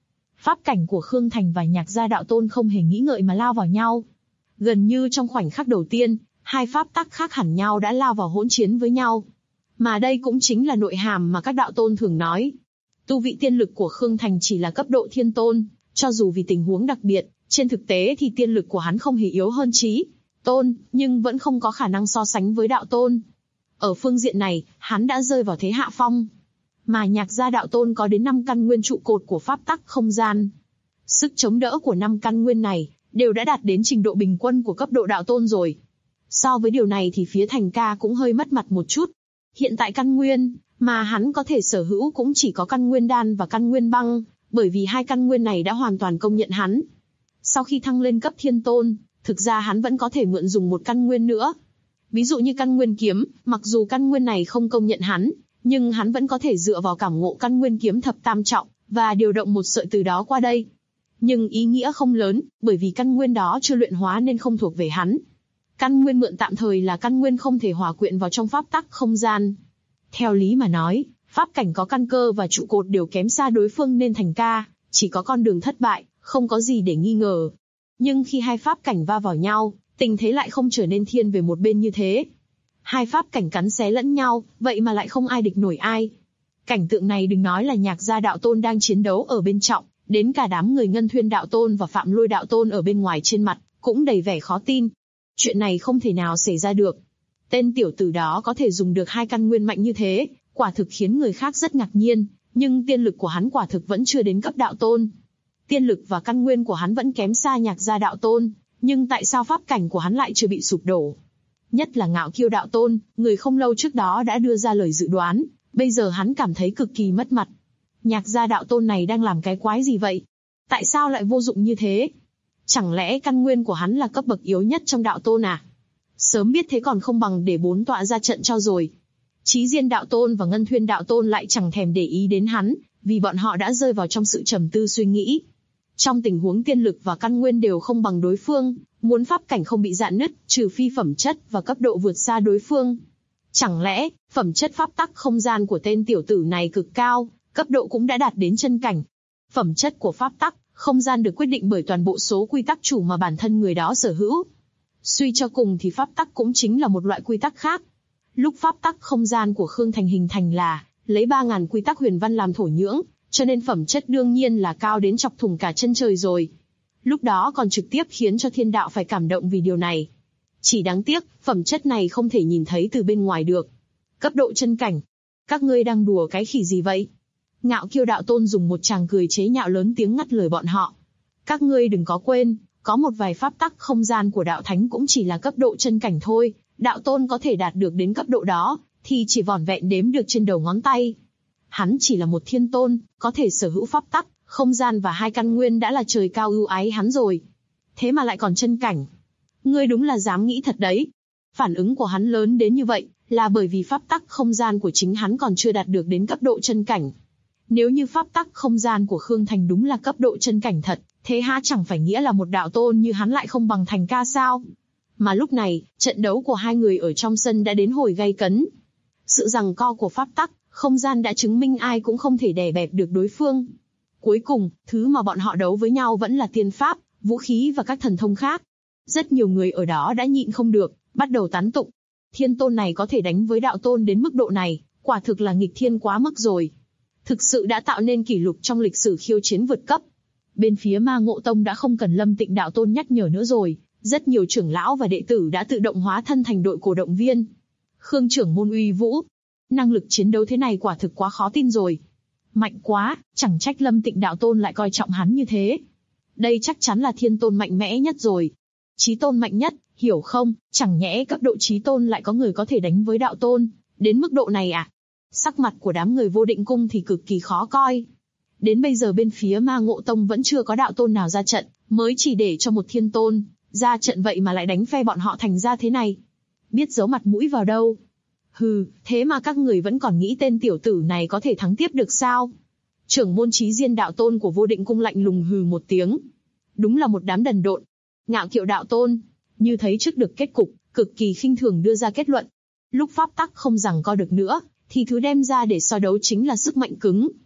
Pháp cảnh của Khương Thành và Nhạc Gia Đạo Tôn không hề nghĩ ngợi mà lao vào nhau. Gần như trong khoảnh khắc đầu tiên, hai pháp tắc khác hẳn nhau đã lao vào hỗn chiến với nhau. Mà đây cũng chính là nội hàm mà các đạo tôn thường nói. Tu vị tiên lực của Khương Thành chỉ là cấp độ thiên tôn, cho dù vì tình huống đặc biệt, trên thực tế thì tiên lực của hắn không hề yếu hơn chí tôn, nhưng vẫn không có khả năng so sánh với đạo tôn. Ở phương diện này, hắn đã rơi vào thế hạ phong. Mà Nhạc Gia Đạo Tôn có đến 5 căn nguyên trụ cột của pháp tắc không gian. Sức chống đỡ của 5 căn nguyên này đều đã đạt đến trình độ bình quân của cấp độ đạo tôn rồi. So với điều này thì phía Thành Ca cũng hơi mất mặt một chút. Hiện tại căn nguyên mà hắn có thể sở hữu cũng chỉ có căn nguyên đan và căn nguyên băng, bởi vì hai căn nguyên này đã hoàn toàn công nhận hắn. Sau khi thăng lên cấp thiên tôn, thực ra hắn vẫn có thể mượn dùng một căn nguyên nữa. Ví dụ như căn nguyên kiếm, mặc dù căn nguyên này không công nhận hắn, nhưng hắn vẫn có thể dựa vào cảm ngộ căn nguyên kiếm thập tam trọng, và điều động một sợi từ đó qua đây. Nhưng ý nghĩa không lớn, bởi vì căn nguyên đó chưa luyện hóa nên không thuộc về hắn. Căn nguyên mượn tạm thời là căn nguyên không thể hòa quyện vào trong pháp tắc không gian. Theo lý mà nói, pháp cảnh có căn cơ và trụ cột đều kém xa đối phương nên Thành Ca chỉ có con đường thất bại, không có gì để nghi ngờ. Nhưng khi hai pháp cảnh va vào nhau, tình thế lại không trở nên thiên về một bên như thế. Hai pháp cảnh cắn xé lẫn nhau, vậy mà lại không ai địch nổi ai. Cảnh tượng này đừng nói là Nhạc Gia Đạo Tôn đang chiến đấu ở bên trọng, đến cả đám người Ngân Thuyên Đạo Tôn và Phạm Lôi Đạo Tôn ở bên ngoài trên mặt, cũng đầy vẻ khó tin. Chuyện này không thể nào xảy ra được. Tên tiểu tử đó có thể dùng được hai căn nguyên mạnh như thế, quả thực khiến người khác rất ngạc nhiên, nhưng tiên lực của hắn quả thực vẫn chưa đến cấp đạo tôn. Tiên lực và căn nguyên của hắn vẫn kém xa Nhạc Gia Đạo Tôn, nhưng tại sao pháp cảnh của hắn lại chưa bị sụp đổ? Nhất là Ngạo Kiêu Đạo Tôn, người không lâu trước đó đã đưa ra lời dự đoán, bây giờ hắn cảm thấy cực kỳ mất mặt. Nhạc Gia Đạo Tôn này đang làm cái quái gì vậy? Tại sao lại vô dụng như thế? Chẳng lẽ căn nguyên của hắn là cấp bậc yếu nhất trong đạo tôn à? Sớm biết thế còn không bằng để 4 tọa ra trận cho rồi. Chí Diên Đạo Tôn và Ngân Thuyên Đạo Tôn lại chẳng thèm để ý đến hắn, vì bọn họ đã rơi vào trong sự trầm tư suy nghĩ. Trong tình huống tiên lực và căn nguyên đều không bằng đối phương, muốn pháp cảnh không bị rạn nứt, trừ phi phẩm chất và cấp độ vượt xa đối phương. Chẳng lẽ, phẩm chất pháp tắc không gian của tên tiểu tử này cực cao, cấp độ cũng đã đạt đến chân cảnh. Phẩm chất của pháp tắc không gian được quyết định bởi toàn bộ số quy tắc chủ mà bản thân người đó sở hữu. Suy cho cùng thì pháp tắc cũng chính là một loại quy tắc khác. Lúc pháp tắc không gian của Khương Thành hình thành là lấy 3.000 quy tắc huyền văn làm thổ nhưỡng, cho nên phẩm chất đương nhiên là cao đến chọc thủng cả chân trời rồi. Lúc đó còn trực tiếp khiến cho thiên đạo phải cảm động vì điều này. Chỉ đáng tiếc, phẩm chất này không thể nhìn thấy từ bên ngoài được. Cấp độ chân cảnh. Các ngươi đang đùa cái khỉ gì vậy? Ngạo Kiêu Đạo Tôn dùng một tràng cười chế nhạo lớn tiếng ngắt lời bọn họ. Các ngươi đừng có quên, có một vài pháp tắc không gian của đạo thánh cũng chỉ là cấp độ chân cảnh thôi. Đạo Tôn có thể đạt được đến cấp độ đó, thì chỉ vỏn vẹn đếm được trên đầu ngón tay. Hắn chỉ là một thiên tôn, có thể sở hữu pháp tắc, không gian và hai căn nguyên đã là trời cao ưu ái hắn rồi. Thế mà lại còn chân cảnh. Ngươi đúng là dám nghĩ thật đấy. Phản ứng của hắn lớn đến như vậy, là bởi vì pháp tắc không gian của chính hắn còn chưa đạt được đến cấp độ chân cảnh. Nếu như pháp tắc không gian của Khương Thành đúng là cấp độ chân cảnh thật, thế há chẳng phải nghĩa là một đạo tôn như hắn lại không bằng Thành Ca sao? Mà lúc này, trận đấu của hai người ở trong sân đã đến hồi gay cấn. Sự giằng co của pháp tắc không gian đã chứng minh ai cũng không thể đè bẹp được đối phương. Cuối cùng, thứ mà bọn họ đấu với nhau vẫn là tiên pháp, vũ khí và các thần thông khác. Rất nhiều người ở đó đã nhịn không được, bắt đầu tán tụng. Thiên tôn này có thể đánh với đạo tôn đến mức độ này, quả thực là nghịch thiên quá mức rồi. Thực sự đã tạo nên kỷ lục trong lịch sử khiêu chiến vượt cấp. Bên phía Ma Ngộ Tông đã không cần Lâm Tịnh đạo tôn nhắc nhở nữa rồi, rất nhiều trưởng lão và đệ tử đã tự động hóa thân thành đội cổ động viên. Khương trưởng môn uy vũ. Năng lực chiến đấu thế này quả thực quá khó tin rồi. Mạnh quá, chẳng trách Lâm Tịnh đạo tôn lại coi trọng hắn như thế. Đây chắc chắn là thiên tôn mạnh mẽ nhất rồi. Chí tôn mạnh nhất, hiểu không, chẳng nhẽ cấp độ chí tôn lại có người có thể đánh với đạo tôn, đến mức độ này à? Sắc mặt của đám người Vô Định Cung thì cực kỳ khó coi. Đến bây giờ bên phía Ma Ngộ Tông vẫn chưa có đạo tôn nào ra trận, mới chỉ để cho một thiên tôn ra trận, vậy mà lại đánh phe bọn họ thành ra thế này. Biết giấu mặt mũi vào đâu. Hừ, thế mà các người vẫn còn nghĩ tên tiểu tử này có thể thắng tiếp được sao? Trưởng môn Chí Diên đạo tôn của Vô Định Cung lạnh lùng hừ một tiếng. Đúng là một đám đần độn. Ngạo Kiệu đạo tôn, như thấy trước được kết cục, cực kỳ khinh thường đưa ra kết luận. Lúc pháp tắc không giằng co được nữa, thì thứ đem ra để so đấu chính là sức mạnh cứng.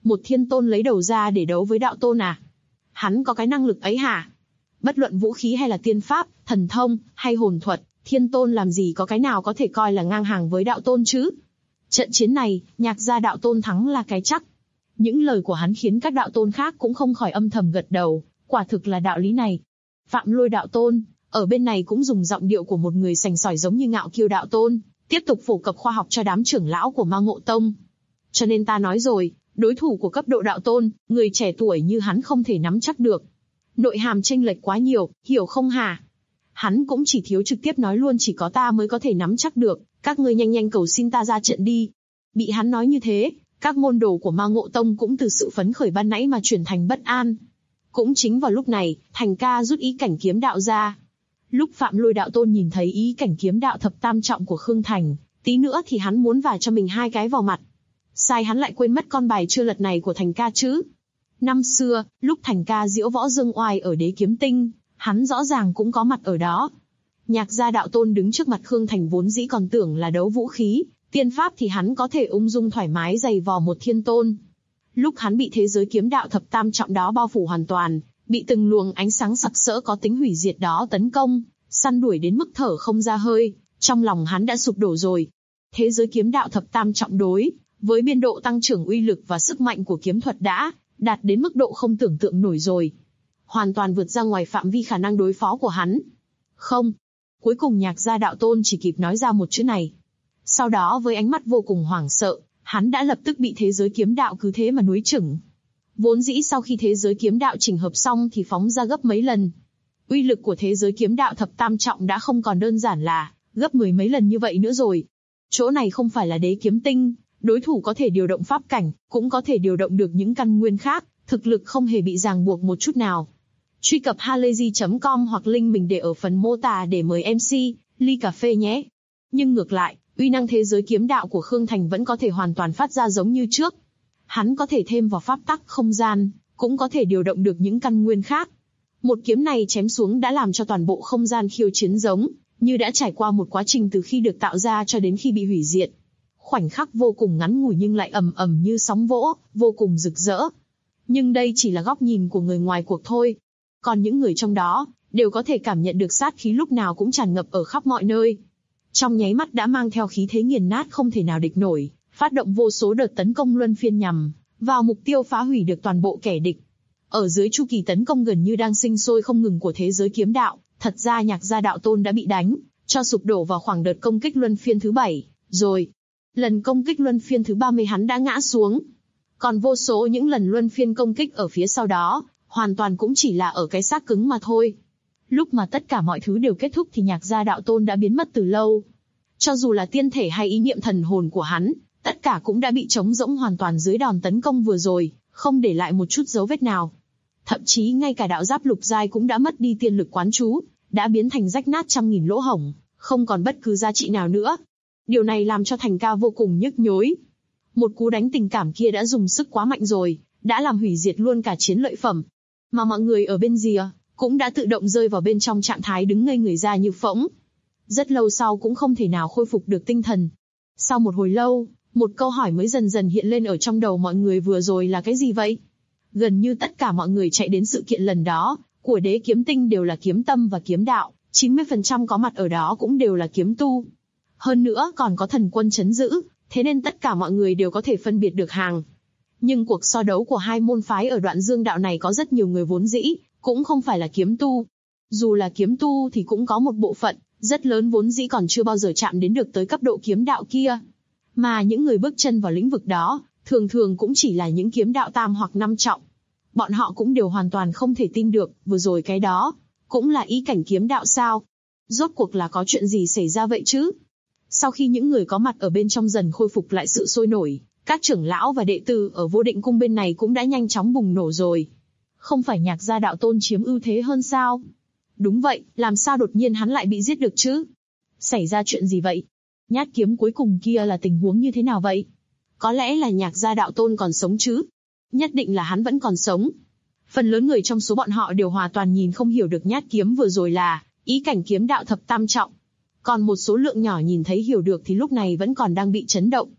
Một thiên tôn lấy đầu ra để đấu với đạo tôn à? Hắn có cái năng lực ấy hả? Bất luận vũ khí hay là tiên pháp, thần thông, hay hồn thuật, thiên tôn làm gì có cái nào có thể coi là ngang hàng với đạo tôn chứ? Trận chiến này, Nhạc gia đạo tôn thắng là cái chắc. Những lời của hắn khiến các đạo tôn khác cũng không khỏi âm thầm gật đầu, quả thực là đạo lý này. Phạm Lôi đạo tôn, ở bên này cũng dùng giọng điệu của một người sành sỏi giống như Ngạo Kiêu đạo tôn, tiếp tục phổ cập khoa học cho đám trưởng lão của Ma Ngộ Tông. Cho nên ta nói rồi, đối thủ của cấp độ đạo tôn, người trẻ tuổi như hắn không thể nắm chắc được. Nội hàm chênh lệch quá nhiều, hiểu không hả? Hắn cũng chỉ thiếu trực tiếp nói luôn chỉ có ta mới có thể nắm chắc được, các ngươi nhanh nhanh cầu xin ta ra trận đi. Bị hắn nói như thế, các môn đồ của Ma Ngộ Tông cũng từ sự phấn khởi ban nãy mà chuyển thành bất an. Cũng chính vào lúc này, Thành Ca rút ý cảnh kiếm đạo ra. Lúc Phạm Lôi đạo tôn nhìn thấy ý cảnh kiếm đạo thập tam trọng của Khương Thành, tí nữa thì hắn muốn vả cho mình 2 cái vào mặt. Sai hắn lại quên mất con bài chưa lật này của Thành Ca chứ. Năm xưa, lúc Thành Ca diễu võ dương oai ở Đế Kiếm Tinh, hắn rõ ràng cũng có mặt ở đó. Nhạc gia đạo tôn đứng trước mặt Khương Thành vốn dĩ còn tưởng là đấu vũ khí, tiên pháp thì hắn có thể ung dung thoải mái giày vò một thiên tôn. Lúc hắn bị thế giới kiếm đạo thập tam trọng đó bao phủ hoàn toàn, bị từng luồng ánh sáng sặc sỡ có tính hủy diệt đó tấn công, săn đuổi đến mức thở không ra hơi, trong lòng hắn đã sụp đổ rồi. Thế giới kiếm đạo thập tam trọng đối với biên độ tăng trưởng uy lực và sức mạnh của kiếm thuật đã đạt đến mức độ không tưởng tượng nổi rồi, hoàn toàn vượt ra ngoài phạm vi khả năng đối phó của hắn. Không. Cuối cùng Nhạc gia đạo tôn chỉ kịp nói ra một chữ này. Sau đó với ánh mắt vô cùng hoảng sợ, hắn đã lập tức bị thế giới kiếm đạo cứ thế mà núi chửng. Vốn dĩ sau khi thế giới kiếm đạo chỉnh hợp xong thì phóng ra gấp mấy lần. Uy lực của thế giới kiếm đạo thập tam trọng đã không còn đơn giản là gấp 10 mấy lần như vậy nữa rồi. Chỗ này không phải là Đế Kiếm Tinh, đối thủ có thể điều động pháp cảnh, cũng có thể điều động được những căn nguyên khác, thực lực không hề bị ràng buộc một chút nào. Truy cập halayzi.com hoặc link mình để ở phần mô tả để mời MC ly cà phê nhé. Nhưng ngược lại, uy năng thế giới kiếm đạo của Khương Thành vẫn có thể hoàn toàn phát ra giống như trước. Hắn có thể thêm vào pháp tắc không gian, cũng có thể điều động được những căn nguyên khác. Một kiếm này chém xuống đã làm cho toàn bộ không gian khiêu chiến giống như đã trải qua một quá trình từ khi được tạo ra cho đến khi bị hủy diệt. Khoảnh khắc vô cùng ngắn ngủi nhưng lại ầm ầm như sóng vỗ, vô cùng rực rỡ. Nhưng đây chỉ là góc nhìn của người ngoài cuộc thôi. Còn những người trong đó đều có thể cảm nhận được sát khí lúc nào cũng tràn ngập ở khắp mọi nơi. Trong nháy mắt đã mang theo khí thế nghiền nát không thể nào địch nổi, phát động vô số đợt tấn công luân phiên nhằm vào mục tiêu phá hủy được toàn bộ kẻ địch. Ở dưới chu kỳ tấn công gần như đang sinh sôi không ngừng của thế giới kiếm đạo, thật ra Nhạc gia đạo tôn đã bị đánh cho sụp đổ vào khoảng đợt công kích luân phiên thứ 7 rồi. Lần công kích luân phiên thứ 30 hắn đã ngã xuống. Còn vô số những lần luân phiên công kích ở phía sau đó, hoàn toàn cũng chỉ là ở cái xác cứng mà thôi. Lúc mà tất cả mọi thứ đều kết thúc thì Nhạc gia đạo tôn đã biến mất từ lâu. Cho dù là tiên thể hay ý niệm thần hồn của hắn, tất cả cũng đã bị trống rỗng hoàn toàn dưới đòn tấn công vừa rồi, không để lại một chút dấu vết nào. Thậm chí ngay cả đạo giáp lục giai cũng đã mất đi tiên lực quán trú, đã biến thành rách nát trăm nghìn lỗ hổng, không còn bất cứ giá trị nào nữa. Điều này làm cho Thành Ca vô cùng nhức nhối. Một cú đánh tình cảm kia đã dùng sức quá mạnh rồi, đã làm hủy diệt luôn cả chiến lợi phẩm. Mà mọi người ở bên rìa cũng đã tự động rơi vào bên trong trạng thái đứng ngây người ra như phỗng. Rất lâu sau cũng không thể nào khôi phục được tinh thần. Sau một hồi lâu, một câu hỏi mới dần dần hiện lên ở trong đầu mọi người vừa rồi là cái gì vậy? Gần như tất cả mọi người chạy đến sự kiện lần đó, của Đế Kiếm Tinh đều là kiếm tâm và kiếm đạo, 90% có mặt ở đó cũng đều là kiếm tu. Hơn nữa còn có thần quân trấn giữ, thế nên tất cả mọi người đều có thể phân biệt được hàng. Nhưng cuộc so đấu của hai môn phái ở đoạn dương đạo này có rất nhiều người vốn dĩ cũng không phải là kiếm tu. Dù là kiếm tu thì cũng có một bộ phận rất lớn vốn dĩ còn chưa bao giờ chạm đến được tới cấp độ kiếm đạo kia. Mà những người bước chân vào lĩnh vực đó, thường thường cũng chỉ là những kiếm đạo tam hoặc 5 trọng. Bọn họ cũng đều hoàn toàn không thể tin được, vừa rồi cái đó cũng là ý cảnh kiếm đạo sao? Rốt cuộc là có chuyện gì xảy ra vậy chứ? Sau khi những người có mặt ở bên trong dần khôi phục lại sự sôi nổi, các trưởng lão và đệ tử ở Vô Định Cung bên này cũng đã nhanh chóng bùng nổ rồi. Không phải Nhạc gia đạo tôn chiếm ưu thế hơn sao? Đúng vậy, làm sao đột nhiên hắn lại bị giết được chứ? Xảy ra chuyện gì vậy? Nhát kiếm cuối cùng kia là tình huống như thế nào vậy? Có lẽ là Nhạc gia đạo tôn còn sống chứ? Nhất định là hắn vẫn còn sống. Phần lớn người trong số bọn họ đều hoàn toàn nhìn không hiểu được nhát kiếm vừa rồi là ý cảnh kiếm đạo thập tam trọng. Còn một số lượng nhỏ nhìn thấy hiểu được thì lúc này vẫn còn đang bị chấn động.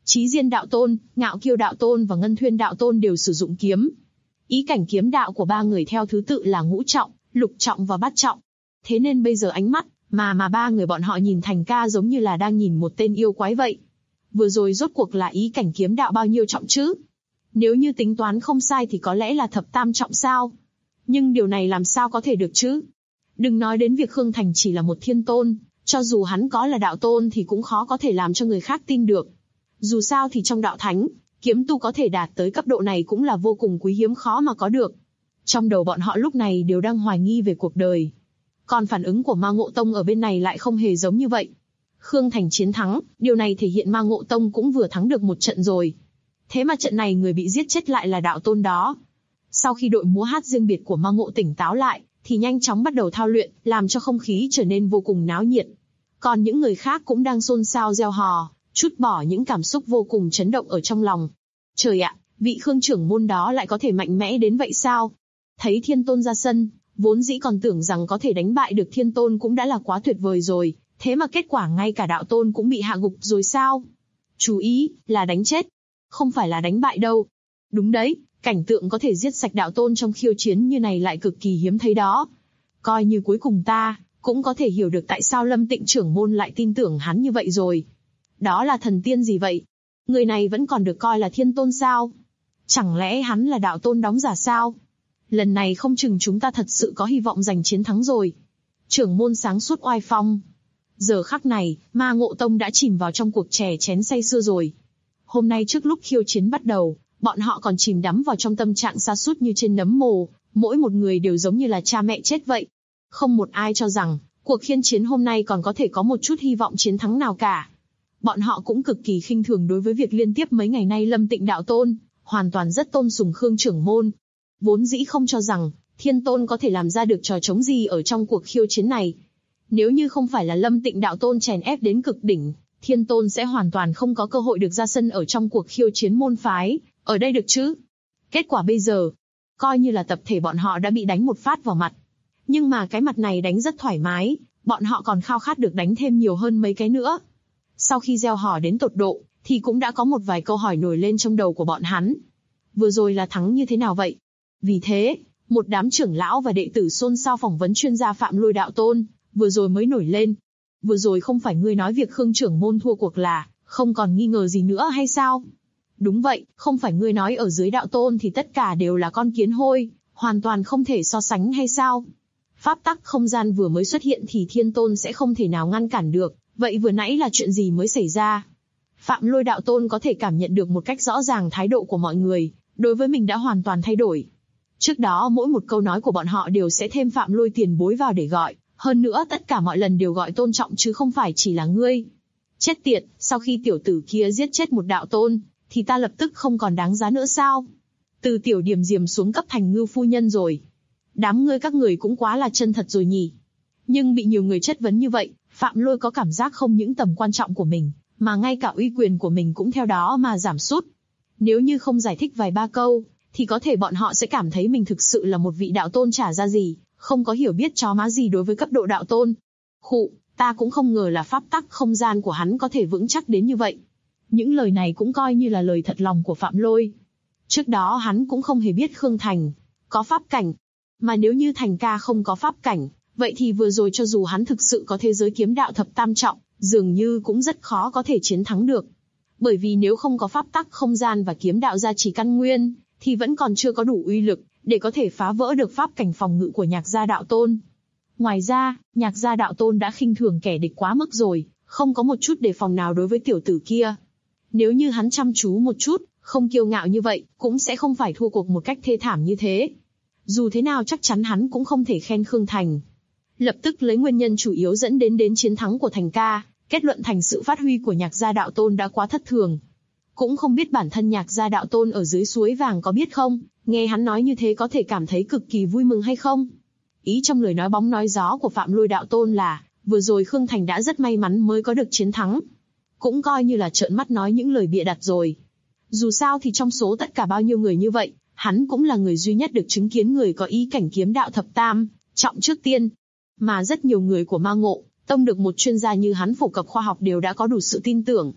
Chí Diên đạo tôn, Ngạo Kiêu đạo tôn và Ngân Thuyên đạo tôn đều sử dụng kiếm. Ý cảnh kiếm đạo của ba người theo thứ tự là ngũ trọng, lục trọng và bát trọng. Thế nên bây giờ ánh mắt mà ba người bọn họ nhìn Thành Ca giống như là đang nhìn một tên yêu quái vậy. Vừa rồi rốt cuộc là ý cảnh kiếm đạo bao nhiêu trọng chứ? Nếu như tính toán không sai thì có lẽ là thập tam trọng sao? Nhưng điều này làm sao có thể được chứ? Đừng nói đến việc Khương Thành chỉ là một thiên tôn, cho dù hắn có là đạo tôn thì cũng khó có thể làm cho người khác tin được. Dù sao thì trong đạo thánh, kiếm tu có thể đạt tới cấp độ này cũng là vô cùng quý hiếm khó mà có được. Trong đầu bọn họ lúc này đều đang hoài nghi về cuộc đời. Còn phản ứng của Ma Ngộ Tông ở bên này lại không hề giống như vậy. Khương Thành chiến thắng, điều này thể hiện Ma Ngộ Tông cũng vừa thắng được một trận rồi. Thế mà trận này người bị giết chết lại là đạo tôn đó. Sau khi đội múa hát riêng biệt của Ma Ngộ tỉnh táo lại, thì nhanh chóng bắt đầu thao luyện, làm cho không khí trở nên vô cùng náo nhiệt. Còn những người khác cũng đang xôn xao reo hò, trút bỏ những cảm xúc vô cùng chấn động ở trong lòng. Trời ạ, vị Khương trưởng môn đó lại có thể mạnh mẽ đến vậy sao? Thấy thiên tôn ra sân, vốn dĩ còn tưởng rằng có thể đánh bại được thiên tôn cũng đã là quá tuyệt vời rồi, thế mà kết quả ngay cả đạo tôn cũng bị hạ gục rồi sao? Chú ý, là đánh chết, không phải là đánh bại đâu. Đúng đấy, cảnh tượng có thể giết sạch đạo tôn trong khiêu chiến như này lại cực kỳ hiếm thấy đó. Coi như cuối cùng ta cũng có thể hiểu được tại sao Lâm Tịnh trưởng môn lại tin tưởng hắn như vậy rồi. Đó là thần tiên gì vậy? Người này vẫn còn được coi là thiên tôn sao? Chẳng lẽ hắn là đạo tôn đóng giả sao? Lần này không chừng chúng ta thật sự có hy vọng giành chiến thắng rồi. Trưởng môn sáng suốt oai phong. Giờ khắc này, Ma Ngộ Tông đã chìm vào trong cuộc chè chén say sưa rồi. Hôm nay trước lúc khiêu chiến bắt đầu, bọn họ còn chìm đắm vào trong tâm trạng sa sút như trên nấm mồ, mỗi một người đều giống như là cha mẹ chết vậy. Không một ai cho rằng, cuộc khiêu chiến hôm nay còn có thể có một chút hy vọng chiến thắng nào cả. Bọn họ cũng cực kỳ khinh thường đối với việc liên tiếp mấy ngày nay Lâm Tịnh đạo tôn, hoàn toàn rất tôn sùng Khương trưởng môn. Vốn dĩ không cho rằng, thiên tôn có thể làm ra được trò trống gì ở trong cuộc khiêu chiến này. Nếu như không phải là Lâm Tịnh đạo tôn chèn ép đến cực đỉnh, thiên tôn sẽ hoàn toàn không có cơ hội được ra sân ở trong cuộc khiêu chiến môn phái, ở đây được chứ. Kết quả bây giờ, coi như là tập thể bọn họ đã bị đánh một phát vào mặt. Nhưng mà cái mặt này đánh rất thoải mái, bọn họ còn khao khát được đánh thêm nhiều hơn mấy cái nữa. Sau khi gieo hò đến tột độ, thì cũng đã có một vài câu hỏi nổi lên trong đầu của bọn hắn. Vừa rồi là thắng như thế nào vậy? Vì thế, một đám trưởng lão và đệ tử xôn xao phỏng vấn chuyên gia Phạm Lôi đạo tôn, vừa rồi mới nổi lên. Vừa rồi không phải ngươi nói việc Khương trưởng môn thua cuộc là không còn nghi ngờ gì nữa hay sao? Đúng vậy, không phải ngươi nói ở dưới đạo tôn thì tất cả đều là con kiến hôi, hoàn toàn không thể so sánh hay sao? Pháp tắc không gian vừa mới xuất hiện thì thiên tôn sẽ không thể nào ngăn cản được, vậy vừa nãy là chuyện gì mới xảy ra? Phạm Lôi đạo tôn có thể cảm nhận được một cách rõ ràng thái độ của mọi người, đối với mình đã hoàn toàn thay đổi. Trước đó mỗi một câu nói của bọn họ đều sẽ thêm Phạm Lôi tiền bối vào để gọi, hơn nữa tất cả mọi lần đều gọi tôn trọng chứ không phải chỉ là ngươi. Chết tiệt, sau khi tiểu tử kia giết chết một đạo tôn, thì ta lập tức không còn đáng giá nữa sao? Từ tiểu điềm diềm xuống cấp thành ngưu phu nhân rồi. Đám ngươi các người cũng quá là chân thật rồi nhỉ. Nhưng bị nhiều người chất vấn như vậy, Phạm Lôi có cảm giác không những tầm quan trọng của mình, mà ngay cả uy quyền của mình cũng theo đó mà giảm sút. Nếu như không giải thích vài ba câu, thì có thể bọn họ sẽ cảm thấy mình thực sự là một vị đạo tôn chả ra gì, không có hiểu biết chó má gì đối với cấp độ đạo tôn. Khụ, ta cũng không ngờ là pháp tắc không gian của hắn có thể vững chắc đến như vậy. Những lời này cũng coi như là lời thật lòng của Phạm Lôi. Trước đó hắn cũng không hề biết Khương Thành có pháp cảnh. Mà nếu như Thành ca không có pháp cảnh, vậy thì vừa rồi cho dù hắn thực sự có thế giới kiếm đạo thập tam trọng, dường như cũng rất khó có thể chiến thắng được. Bởi vì nếu không có pháp tắc không gian và kiếm đạo gia trì căn nguyên, thì vẫn còn chưa có đủ uy lực để có thể phá vỡ được pháp cảnh phòng ngự của Nhạc gia đạo tôn. Ngoài ra, Nhạc gia đạo tôn đã khinh thường kẻ địch quá mức rồi, không có một chút đề phòng nào đối với tiểu tử kia. Nếu như hắn chăm chú một chút, không kiêu ngạo như vậy, cũng sẽ không phải thua cuộc một cách thê thảm như thế. Dù thế nào chắc chắn hắn cũng không thể khen Khương Thành. Lập tức lấy nguyên nhân chủ yếu dẫn đến chiến thắng của Thành ca, kết luận thành sự phát huy của Nhạc gia đạo tôn đã quá thất thường. Cũng không biết bản thân Nhạc gia đạo tôn ở dưới suối vàng có biết không, nghe hắn nói như thế có thể cảm thấy cực kỳ vui mừng hay không? Ý trong lời nói bóng nói gió của Phạm Lôi đạo tôn là, vừa rồi Khương Thành đã rất may mắn mới có được chiến thắng. Cũng coi như là trợn mắt nói những lời bịa đặt rồi. Dù sao thì trong số tất cả bao nhiêu người như vậy, hắn cũng là người duy nhất được chứng kiến người có ý cảnh kiếm đạo thập tam trọng trước tiên. Mà rất nhiều người của Ma Ngộ Tông được một chuyên gia như hắn phổ cập khoa học đều đã có đủ sự tin tưởng.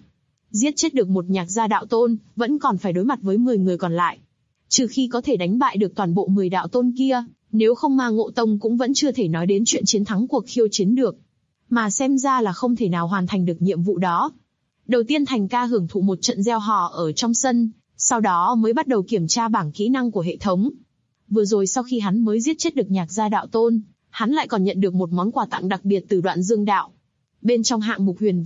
Giết chết được một Nhạc gia đạo tôn, vẫn còn phải đối mặt với 10 người còn lại. Trừ khi có thể đánh bại được toàn bộ 10 đạo tôn kia, nếu không Ma Ngộ Tông cũng vẫn chưa thể nói đến chuyện chiến thắng cuộc khiêu chiến được. Mà xem ra là không thể nào hoàn thành được nhiệm vụ đó. Đầu tiên Thành ca hưởng thụ một trận gieo hò ở trong sân, sau đó mới bắt đầu kiểm tra bảng kỹ năng của hệ thống. Vừa rồi sau khi hắn mới giết chết được Nhạc gia đạo tôn, hắn lại còn nhận được một món quà tặng đặc biệt từ Đoạn Dương đạo. Bên trong hạng mục huyền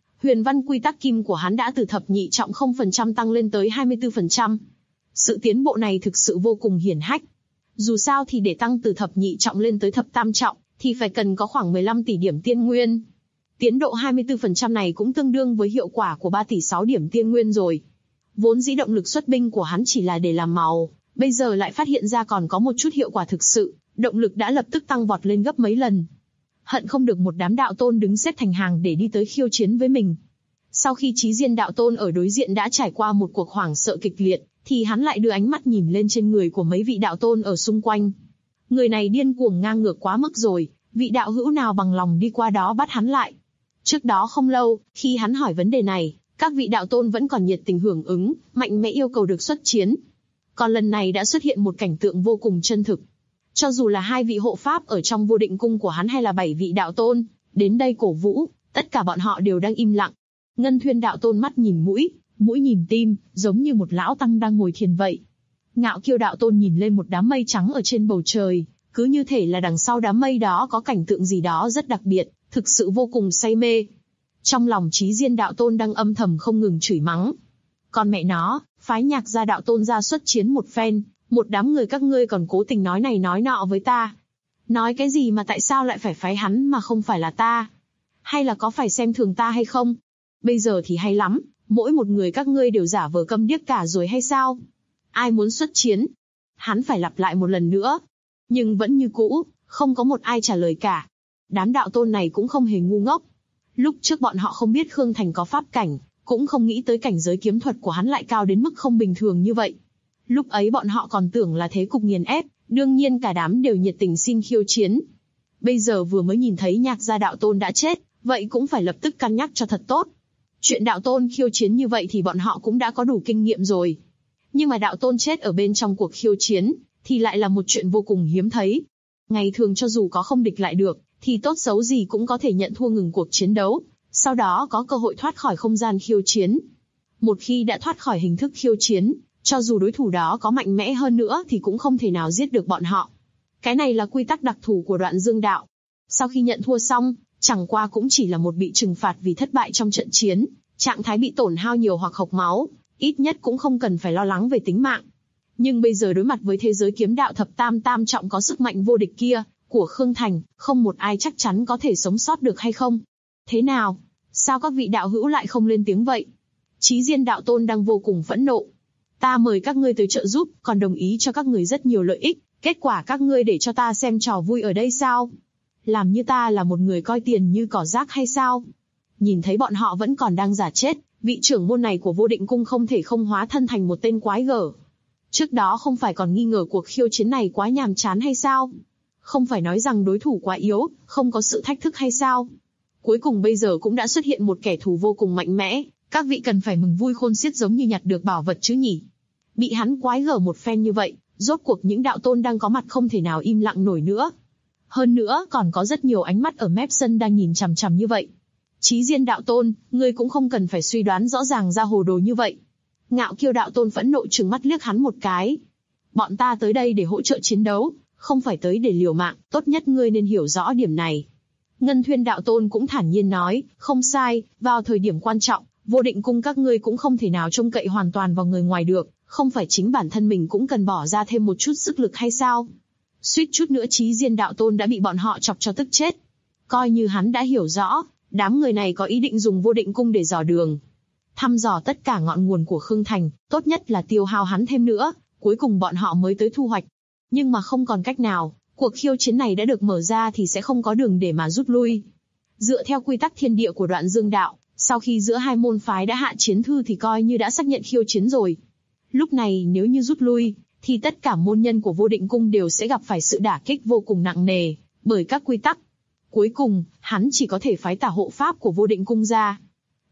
văn quy tắc kim của hắn đã từ thập nhị trọng 0% tăng lên tới 24%. Sự tiến bộ này thực sự vô cùng hiển hách. Dù sao thì để tăng từ thập nhị trọng lên tới thập tam trọng, thì phải cần có khoảng 15 tỷ điểm tiên nguyên. Tiến độ 24% này cũng tương đương với hiệu quả của 3 tỷ 6 điểm tiên nguyên rồi. Vốn dĩ động lực xuất binh của hắn chỉ là để làm màu, bây giờ lại phát hiện ra còn có một chút hiệu quả thực sự, động lực đã lập tức tăng vọt lên gấp mấy lần. Hận không được một đám đạo tôn đứng xếp thành hàng để đi tới khiêu chiến với mình. Sau khi Chí Diên đạo tôn ở đối diện đã trải qua một cuộc hoảng sợ kịch liệt, thì hắn lại đưa ánh mắt nhìn lên trên người của mấy vị đạo tôn ở xung quanh. Người này điên cuồng ngang ngược quá mức rồi, vị đạo hữu nào bằng lòng đi qua đó bắt hắn lại. Trước đó không lâu, khi hắn hỏi vấn đề này, các vị đạo tôn vẫn còn nhiệt tình hưởng ứng, mạnh mẽ yêu cầu được xuất chiến. Còn lần này đã xuất hiện một cảnh tượng vô cùng chân thực. Cho dù là 2 vị hộ pháp ở trong vô định cung của hắn hay là 7 vị đạo tôn, đến đây cổ vũ, tất cả bọn họ đều đang im lặng. Ngân Thuyên đạo tôn mắt nhìn mũi, mũi nhìn tim, giống như một lão tăng đang ngồi thiền vậy. Ngạo Kiêu đạo tôn nhìn lên một đám mây trắng ở trên bầu trời, cứ như thể là đằng sau đám mây đó có cảnh tượng gì đó rất đặc biệt, thực sự vô cùng say mê. Trong lòng Chí Diên đạo tôn đang âm thầm không ngừng chửi mắng. Còn mẹ nó, phái Nhạc gia đạo tôn ra xuất chiến một phen, một đám người các ngươi còn cố tình nói này nói nọ với ta. Nói cái gì mà tại sao lại phải phái hắn mà không phải là ta? Hay là có phải xem thường ta hay không? Bây giờ thì hay lắm, mỗi một người các ngươi đều giả vờ câm điếc cả rồi hay sao? Ai muốn xuất chiến? Hắn phải lặp lại một lần nữa. Nhưng vẫn như cũ, không có một ai trả lời cả. Đám đạo tôn này cũng không hề ngu ngốc. Lúc trước bọn họ không biết Khương Thành có pháp cảnh, cũng không nghĩ tới cảnh giới kiếm thuật của hắn lại cao đến mức không bình thường như vậy. Lúc ấy bọn họ còn tưởng là thế cục nghiền ép, đương nhiên cả đám đều nhiệt tình xin khiêu chiến. Bây giờ vừa mới nhìn thấy Nhạc gia đạo tôn đã chết, vậy cũng phải lập tức cân nhắc cho thật tốt. Chuyện đạo tôn khiêu chiến như vậy thì bọn họ cũng đã có đủ kinh nghiệm rồi. Nhưng mà đạo tôn chết ở bên trong cuộc khiêu chiến, thì lại là một chuyện vô cùng hiếm thấy. Ngày thường cho dù có không địch lại được, thì tốt xấu gì cũng có thể nhận thua ngừng cuộc chiến đấu, sau đó có cơ hội thoát khỏi không gian khiêu chiến. Một khi đã thoát khỏi hình thức khiêu chiến, cho dù đối thủ đó có mạnh mẽ hơn nữa thì cũng không thể nào giết được bọn họ. Cái này là quy tắc đặc thù của Đoạn Dương đạo. Sau khi nhận thua xong, chẳng qua cũng chỉ là một bị trừng phạt vì thất bại trong trận chiến, trạng thái bị tổn hao nhiều hoặc hộc máu, ít nhất cũng không cần phải lo lắng về tính mạng. Nhưng bây giờ đối mặt với thế giới kiếm đạo thập tam tam trọng có sức mạnh vô địch kia, của Khương Thành, không một ai chắc chắn có thể sống sót được hay không. Thế nào? Sao các vị đạo hữu lại không lên tiếng vậy? Chí Diên đạo tôn đang vô cùng phẫn nộ. Ta mời các ngươi tới trợ giúp, còn đồng ý cho các ngươi rất nhiều lợi ích, kết quả các ngươi để cho ta xem trò vui ở đây sao? Làm như ta là một người coi tiền như cỏ rác hay sao? Nhìn thấy bọn họ vẫn còn đang giả chết, vị trưởng môn này của vô định cung không thể không hóa thân thành một tên quái gở. Trước đó không phải còn nghi ngờ cuộc khiêu chiến này quá nhàm chán hay sao? Không phải nói rằng đối thủ quá yếu, không có sự thách thức hay sao? Cuối cùng bây giờ cũng đã xuất hiện một kẻ thù vô cùng mạnh mẽ, các vị cần phải mừng vui khôn xiết giống như nhặt được bảo vật chứ nhỉ? Bị hắn quái gở một phen như vậy, rốt cuộc những đạo tôn đang có mặt không thể nào im lặng nổi nữa. Hơn nữa còn có rất nhiều ánh mắt ở mép sân đang nhìn chằm chằm như vậy. Chí Diên đạo tôn, ngươi cũng không cần phải suy đoán rõ ràng ra hồ đồ như vậy. Ngạo Kiêu đạo tôn phẫn nộ trừng mắt liếc hắn một cái. Bọn ta tới đây để hỗ trợ chiến đấu, không phải tới để liều mạng, tốt nhất ngươi nên hiểu rõ điểm này. Ngân Thuyên đạo tôn cũng thản nhiên nói, không sai, vào thời điểm quan trọng, vô định cung các ngươi cũng không thể nào trông cậy hoàn toàn vào người ngoài được, không phải chính bản thân mình cũng cần bỏ ra thêm một chút sức lực hay sao? Suýt chút nữa Chí Diên đạo tôn đã bị bọn họ chọc cho tức chết. Coi như hắn đã hiểu rõ, đám người này có ý định dùng vô định cung để dò đường. Thăm dò tất cả ngọn nguồn của Khương Thành, tốt nhất là tiêu hao hắn thêm nữa, cuối cùng bọn họ mới tới thu hoạch. Nhưng mà không còn cách nào, cuộc khiêu chiến này đã được mở ra thì sẽ không có đường để mà rút lui. Dựa theo quy tắc thiên địa của Đoạn Dương đạo, sau khi giữa hai môn phái đã hạ chiến thư thì coi như đã xác nhận khiêu chiến rồi. Lúc này nếu như rút lui, thì tất cả môn nhân của vô định cung đều sẽ gặp phải sự đả kích vô cùng nặng nề, bởi các quy tắc. Cuối cùng, hắn chỉ có thể phái tả hộ pháp của vô định cung ra.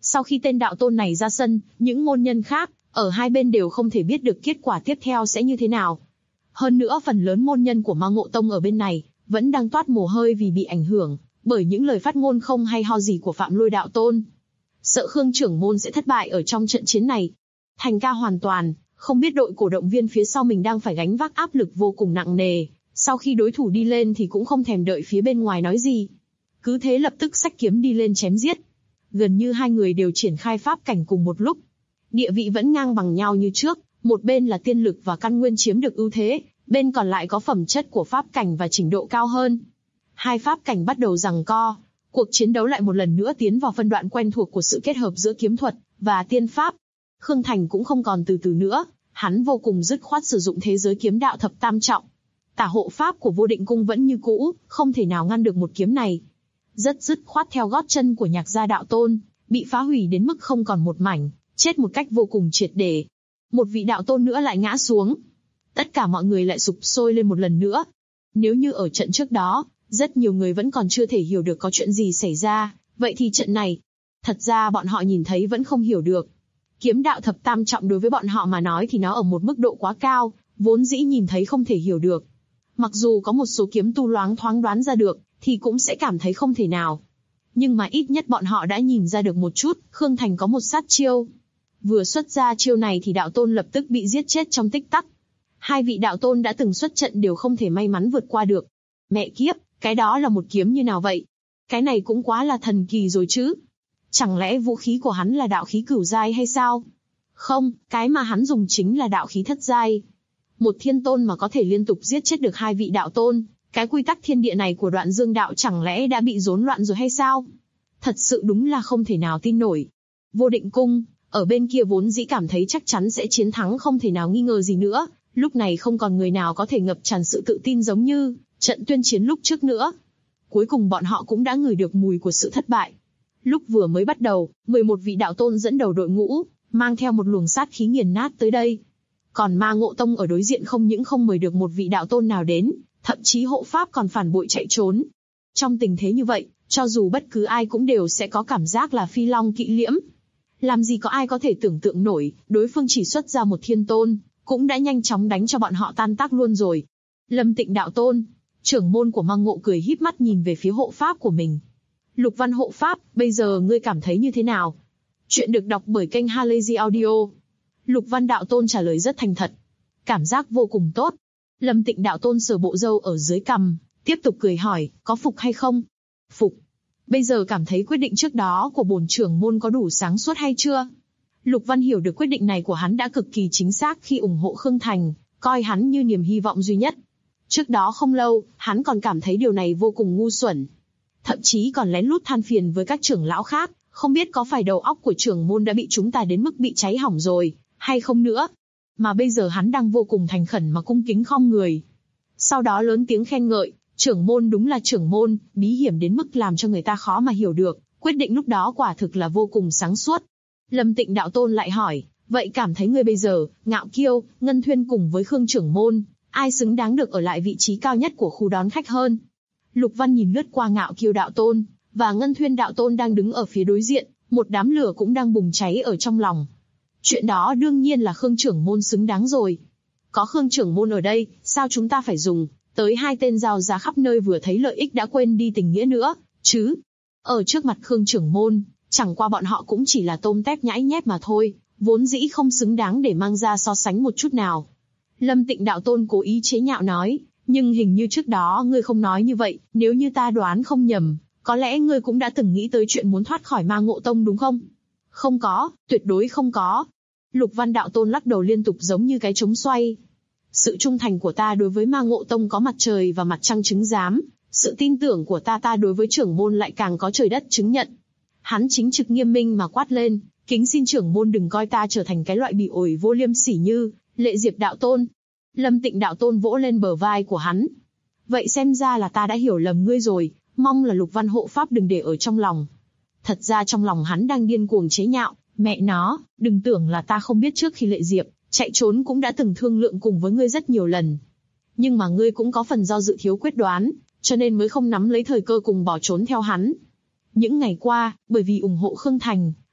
Sau khi tên đạo tôn này ra sân, những môn nhân khác, ở hai bên đều không thể biết được kết quả tiếp theo sẽ như thế nào. Hơn nữa phần lớn môn nhân của Ma Ngộ Tông ở bên này, vẫn đang toát mồ hôi vì bị ảnh hưởng bởi những lời phát ngôn không hay ho gì của Phạm Lôi đạo tôn. Sợ Khương trưởng môn sẽ thất bại ở trong trận chiến này. Thành ca hoàn toàn không biết đội cổ động viên phía sau mình đang phải gánh vác áp lực vô cùng nặng nề. Sau khi đối thủ đi lên thì cũng không thèm đợi phía bên ngoài nói gì. Cứ thế lập tức xách kiếm đi lên chém giết. Gần như hai người đều triển khai pháp cảnh cùng một lúc. Địa vị vẫn ngang bằng nhau như trước, một bên là tiên lực và căn nguyên chiếm được ưu thế, bên còn lại có phẩm chất của pháp cảnh và trình độ cao hơn. Hai pháp cảnh bắt đầu giằng co, cuộc chiến đấu lại một lần nữa tiến vào phân đoạn quen thuộc của sự kết hợp giữa kiếm thuật và tiên pháp. Khương Thành cũng không còn từ từ nữa, hắn vô cùng dứt khoát sử dụng thế giới kiếm đạo thập tam trọng. Tả hộ pháp của Vô Định Cung vẫn như cũ, không thể nào ngăn được một kiếm này. Rất dứt khoát theo gót chân của Nhạc Gia đạo tôn, bị phá hủy đến mức không còn một mảnh, chết một cách vô cùng triệt để. Một vị đạo tôn nữa lại ngã xuống. Tất cả mọi người lại sục sôi lên một lần nữa. Nếu như ở trận trước đó, rất nhiều người vẫn còn chưa thể hiểu được có chuyện gì xảy ra, vậy thì trận này, thật ra bọn họ nhìn thấy vẫn không hiểu được. Kiếm đạo thập tam trọng đối với bọn họ mà nói thì nó ở một mức độ quá cao, vốn dĩ nhìn thấy không thể hiểu được. Mặc dù có một số kiếm tu loáng thoáng đoán ra được, thì cũng sẽ cảm thấy không thể nào. Nhưng mà ít nhất bọn họ đã nhìn ra được một chút, Khương Thành có một sát chiêu. Vừa xuất ra chiêu này thì đạo tôn lập tức bị giết chết trong tích tắc. Hai vị đạo tôn đã từng xuất trận đều không thể may mắn vượt qua được. Mẹ kiếp, cái đó là một kiếm như nào vậy? Cái này cũng quá là thần kỳ rồi chứ. Chẳng lẽ vũ khí của hắn là đạo khí cửu giai hay sao? Không, cái mà hắn dùng chính là đạo khí thất giai. Một thiên tôn mà có thể liên tục giết chết được hai vị đạo tôn, cái quy tắc thiên địa này của Đoạn Dương đạo chẳng lẽ đã bị rối loạn rồi hay sao? Thật sự đúng là không thể nào tin nổi. Vô Định Cung, ở bên kia vốn dĩ cảm thấy chắc chắn sẽ chiến thắng không thể nào nghi ngờ gì nữa, lúc này không còn người nào có thể ngập tràn sự tự tin giống như trận tuyên chiến lúc trước nữa. Cuối cùng bọn họ cũng đã ngửi được mùi của sự thất bại. Lúc vừa mới bắt đầu, 11 vị đạo tôn dẫn đầu đội ngũ, mang theo một luồng sát khí nghiền nát tới đây. Còn Ma Ngộ Tông ở đối diện không những không mời được một vị đạo tôn nào đến, thậm chí hộ pháp còn phản bội chạy trốn. Trong tình thế như vậy, cho dù bất cứ ai cũng đều sẽ có cảm giác là phi long kỵ liễm. Làm gì có ai có thể tưởng tượng nổi, đối phương chỉ xuất ra một thiên tôn, cũng đã nhanh chóng đánh cho bọn họ tan tác luôn rồi. Lâm Tịnh đạo tôn, trưởng môn của Ma Ngộ cười híp mắt nhìn về phía hộ pháp của mình. Lục Văn hộ pháp, bây giờ ngươi cảm thấy như thế nào? Chuyện được đọc bởi kênh Halazy Audio. Lục Văn đạo tôn trả lời rất thành thật. Cảm giác vô cùng tốt. Lâm Tịnh đạo tôn sờ bộ râu ở dưới cằm, tiếp tục cười hỏi, có phục hay không? Phục. Bây giờ cảm thấy quyết định trước đó của bổn trưởng môn có đủ sáng suốt hay chưa? Lục Văn hiểu được quyết định này của hắn đã cực kỳ chính xác khi ủng hộ Khương Thành, coi hắn như niềm hy vọng duy nhất. Trước đó không lâu, hắn còn cảm thấy điều này vô cùng ngu xuẩn. Thậm chí còn lén lút than phiền với các trưởng lão khác, không biết có phải đầu óc của trưởng môn đã bị chúng ta đến mức bị cháy hỏng rồi, hay không nữa. Mà bây giờ hắn đang vô cùng thành khẩn mà cung kính khom người. Sau đó lớn tiếng khen ngợi, trưởng môn đúng là trưởng môn, bí hiểm đến mức làm cho người ta khó mà hiểu được, quyết định lúc đó quả thực là vô cùng sáng suốt. Lâm Tịnh đạo tôn lại hỏi, vậy cảm thấy ngươi bây giờ, Ngạo Kiêu, Ngân Thuyên cùng với Khương trưởng môn, ai xứng đáng được ở lại vị trí cao nhất của khu đón khách hơn? Lục Văn nhìn lướt qua Ngạo Kiêu đạo tôn, và Ngân Thuyên đạo tôn đang đứng ở phía đối diện, một đám lửa cũng đang bùng cháy ở trong lòng. Chuyện đó đương nhiên là Khương trưởng môn xứng đáng rồi. Có Khương trưởng môn ở đây, sao chúng ta phải dùng tới hai tên giao giá khắp nơi vừa thấy lợi ích đã quên đi tình nghĩa nữa, chứ? Ở trước mặt Khương trưởng môn, chẳng qua bọn họ cũng chỉ là tôm tép nhãi nhép mà thôi, vốn dĩ không xứng đáng để mang ra so sánh một chút nào. Lâm Tịnh đạo tôn cố ý chế nhạo nói, nhưng hình như trước đó ngươi không nói như vậy, nếu như ta đoán không nhầm, có lẽ ngươi cũng đã từng nghĩ tới chuyện muốn thoát khỏi Ma Ngộ Tông đúng không? Không có, tuyệt đối không có. Lục Văn đạo tôn lắc đầu liên tục giống như cái trống xoay. Sự trung thành của ta đối với Ma Ngộ Tông có mặt trời và mặt trăng chứng giám, sự tin tưởng của ta đối với trưởng môn lại càng có trời đất chứng nhận. Hắn chính trực nghiêm minh mà quát lên, kính xin trưởng môn đừng coi ta trở thành cái loại bị ổi vô liêm sỉ như Lệ Diệp đạo tôn. Lâm Tịnh đạo tôn vỗ lên bờ vai của hắn. Vậy xem ra là ta đã hiểu lầm ngươi rồi, mong là Lục Văn hộ pháp đừng để ở trong lòng. Thật ra trong lòng hắn đang điên cuồng chế nhạo, mẹ nó, đừng tưởng là ta không biết trước khi Lệ Diệp chạy trốn cũng đã từng thương lượng cùng với ngươi rất nhiều lần. Nhưng mà ngươi cũng có phần do dự thiếu quyết đoán, cho nên mới không nắm lấy thời cơ cùng bỏ trốn theo hắn. Những ngày qua, bởi vì ủng hộ Khương Thành,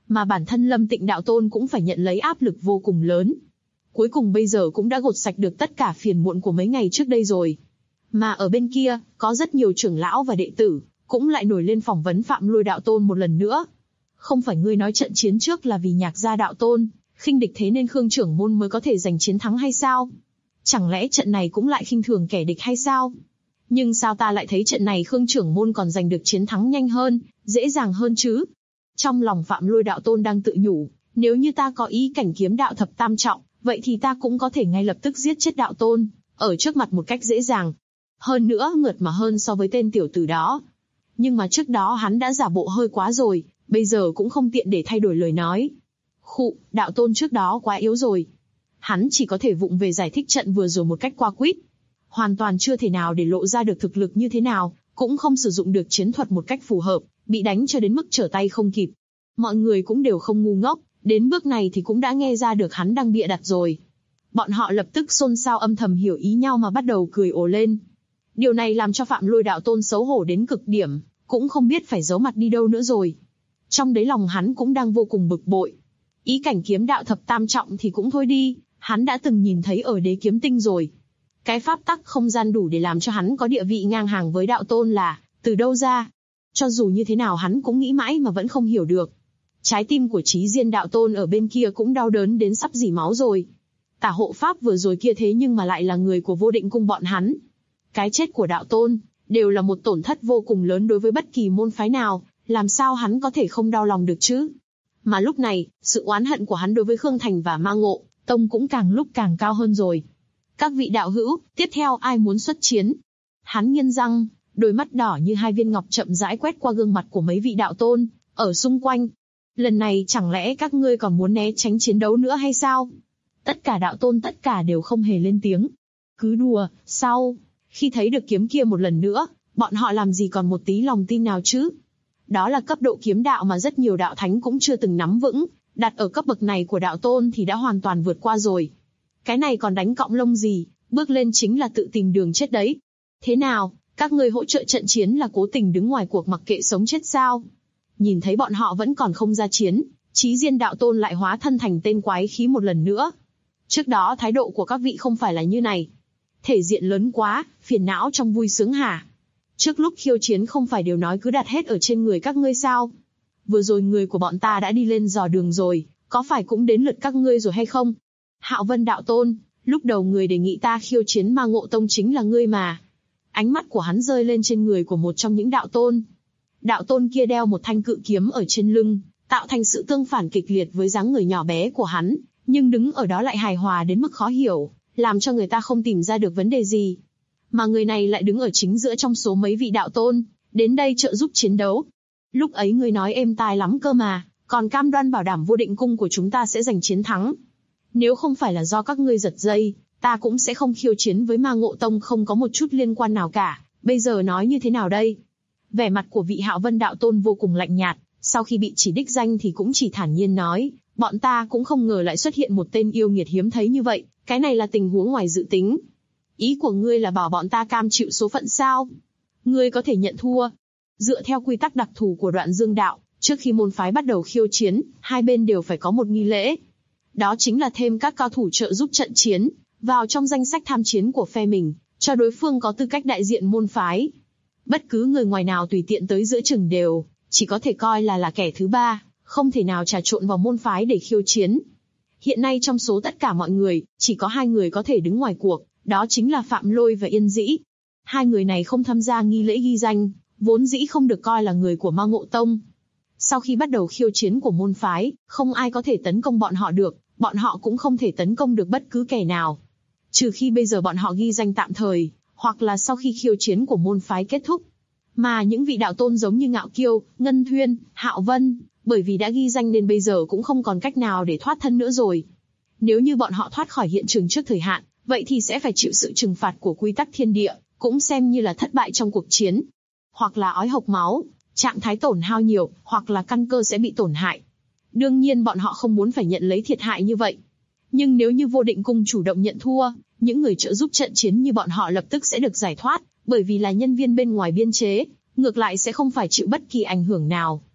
Mà bản thân Lâm Tịnh đạo tôn cũng phải nhận lấy áp lực vô cùng lớn. Cuối cùng bây giờ cũng đã gột sạch được tất cả phiền muộn của mấy ngày trước đây rồi. Mà ở bên kia, có rất nhiều trưởng lão và đệ tử, cũng lại nổi lên phỏng vấn Phạm Lôi đạo tôn một lần nữa. Không phải ngươi nói trận chiến trước là vì Nhạc gia đạo tôn, khinh địch thế nên Khương trưởng môn mới có thể giành chiến thắng hay sao? Chẳng lẽ trận này cũng lại khinh thường kẻ địch hay sao? Nhưng sao ta lại thấy trận này Khương trưởng môn còn giành được chiến thắng nhanh hơn, dễ dàng hơn chứ? Trong lòng Phạm Lôi đạo tôn đang tự nhủ, nếu như ta có ý cảnh kiếm đạo thập tam trọng, vậy thì ta cũng có thể ngay lập tức giết chết đạo tôn, ở trước mặt một cách dễ dàng. Hơn nữa mượt mà hơn so với tên tiểu tử đó. Nhưng mà trước đó hắn đã giả bộ hơi quá rồi, bây giờ cũng không tiện để thay đổi lời nói. Khụ, đạo tôn trước đó quá yếu rồi. Hắn chỉ có thể vụng về giải thích trận vừa rồi một cách qua quýt. Hoàn toàn chưa thể nào để lộ ra được thực lực như thế nào, cũng không sử dụng được chiến thuật một cách phù hợp, bị đánh cho đến mức trở tay không kịp. Mọi người cũng đều không ngu ngốc, đến bước này thì cũng đã nghe ra được hắn đang bịa đặt rồi. Bọn họ lập tức xôn xao âm thầm hiểu ý nhau mà bắt đầu cười ồ lên. Điều này làm cho Phạm Lôi đạo tôn xấu hổ đến cực điểm, cũng không biết phải giấu mặt đi đâu nữa rồi. Trong đáy lòng hắn cũng đang vô cùng bực bội. Ý cảnh kiếm đạo thập tam trọng thì cũng thôi đi, hắn đã từng nhìn thấy ở Đế Kiếm Tinh rồi. Cái pháp tắc không gian đủ để làm cho hắn có địa vị ngang hàng với đạo tôn là từ đâu ra? Cho dù như thế nào hắn cũng nghĩ mãi mà vẫn không hiểu được. Trái tim của Chí Diên đạo tôn ở bên kia cũng đau đớn đến sắp rỉ máu rồi. Tả hộ pháp vừa rồi kia thế nhưng mà lại là người của Vô Định cung bọn hắn. Cái chết của đạo tôn đều là một tổn thất vô cùng lớn đối với bất kỳ môn phái nào, làm sao hắn có thể không đau lòng được chứ? Mà lúc này, sự oán hận của hắn đối với Khương Thành và Ma Ngộ Tông cũng càng lúc càng cao hơn rồi. Các vị đạo hữu, tiếp theo ai muốn xuất chiến? Hắn nghiến răng, đôi mắt đỏ như hai viên ngọc chậm rãi quét qua gương mặt của mấy vị đạo tôn ở xung quanh. Lần này chẳng lẽ các ngươi còn muốn né tránh chiến đấu nữa hay sao? Tất cả đạo tôn tất cả đều không hề lên tiếng. Cứ đùa, sao? Khi thấy được kiếm kia một lần nữa, bọn họ làm gì còn một tí lòng tin nào chứ? Đó là cấp độ kiếm đạo mà rất nhiều đạo thánh cũng chưa từng nắm vững, đặt ở cấp bậc này của đạo tôn thì đã hoàn toàn vượt qua rồi. Cái này còn đánh cọng lông gì, bước lên chính là tự tìm đường chết đấy. Thế nào, các ngươi hỗ trợ trận chiến là cố tình đứng ngoài cuộc mặc kệ sống chết sao? Nhìn thấy bọn họ vẫn còn không ra chiến, Chí Diên đạo tôn lại hóa thân thành tên quái khí một lần nữa. Trước đó thái độ của các vị không phải là như này. Thể diện lớn quá, phiền não trong vui sướng hả? Trước lúc khiêu chiến không phải đều nói cứ đặt hết ở trên người các ngươi sao? Vừa rồi người của bọn ta đã đi lên dò đường rồi, có phải cũng đến lượt các ngươi rồi hay không? Hạo Vân đạo tôn, lúc đầu người đề nghị ta khiêu chiến Ma Ngộ Tông chính là ngươi mà. Ánh mắt của hắn rơi lên trên người của một trong những đạo tôn. Đạo tôn kia đeo một thanh cự kiếm ở trên lưng, tạo thành sự tương phản kịch liệt với dáng người nhỏ bé của hắn, nhưng đứng ở đó lại hài hòa đến mức khó hiểu, làm cho người ta không tìm ra được vấn đề gì. Mà người này lại đứng ở chính giữa trong số mấy vị đạo tôn, đến đây trợ giúp chiến đấu. Lúc ấy ngươi nói êm tai lắm cơ mà, còn cam đoan bảo đảm Vô Định cung của chúng ta sẽ giành chiến thắng. Nếu không phải là do các ngươi giật dây, ta cũng sẽ không khiêu chiến với Ma Ngộ Tông không có một chút liên quan nào cả, bây giờ nói như thế nào đây? Vẻ mặt của vị Hạo Vân đạo tôn vô cùng lạnh nhạt, sau khi bị chỉ đích danh thì cũng chỉ thản nhiên nói, bọn ta cũng không ngờ lại xuất hiện một tên yêu nghiệt hiếm thấy như vậy, cái này là tình huống ngoài dự tính. Ý của ngươi là bảo bọn ta cam chịu số phận sao? Ngươi có thể nhận thua. Dựa theo quy tắc đặc thù của Đoạn Dương đạo, trước khi môn phái bắt đầu khiêu chiến, hai bên đều phải có một nghi lễ. Đó chính là thêm các cao thủ trợ giúp trận chiến, vào trong danh sách tham chiến của phe mình, cho đối phương có tư cách đại diện môn phái. Bất cứ người ngoài nào tùy tiện tới giữa chừng đều, chỉ có thể coi là kẻ thứ ba, không thể nào trà trộn vào môn phái để khiêu chiến. Hiện nay trong số tất cả mọi người, chỉ có hai người có thể đứng ngoài cuộc, đó chính là Phạm Lôi và Yên Dĩ. Hai người này không tham gia nghi lễ ghi danh, vốn dĩ không được coi là người của Ma Ngộ Tông. Sau khi bắt đầu khiêu chiến của môn phái, không ai có thể tấn công bọn họ được, bọn họ cũng không thể tấn công được bất cứ kẻ nào. Trừ khi bây giờ bọn họ ghi danh tạm thời, hoặc là sau khi khiêu chiến của môn phái kết thúc. Mà những vị đạo tôn giống như Ngạo Kiêu, Ngân Thuyên, Hạo Vân, bởi vì đã ghi danh nên bây giờ cũng không còn cách nào để thoát thân nữa rồi. Nếu như bọn họ thoát khỏi hiện trường trước thời hạn, vậy thì sẽ phải chịu sự trừng phạt của quy tắc thiên địa, cũng xem như là thất bại trong cuộc chiến. Hoặc là ói hộc máu, trạng thái tổn hao nhiều, hoặc là căn cơ sẽ bị tổn hại. Đương nhiên bọn họ không muốn phải nhận lấy thiệt hại như vậy. Nhưng nếu như Vô Định cung chủ động nhận thua, những người trợ giúp trận chiến như bọn họ lập tức sẽ được giải thoát, bởi vì là nhân viên bên ngoài biên chế, ngược lại sẽ không phải chịu bất kỳ ảnh hưởng nào.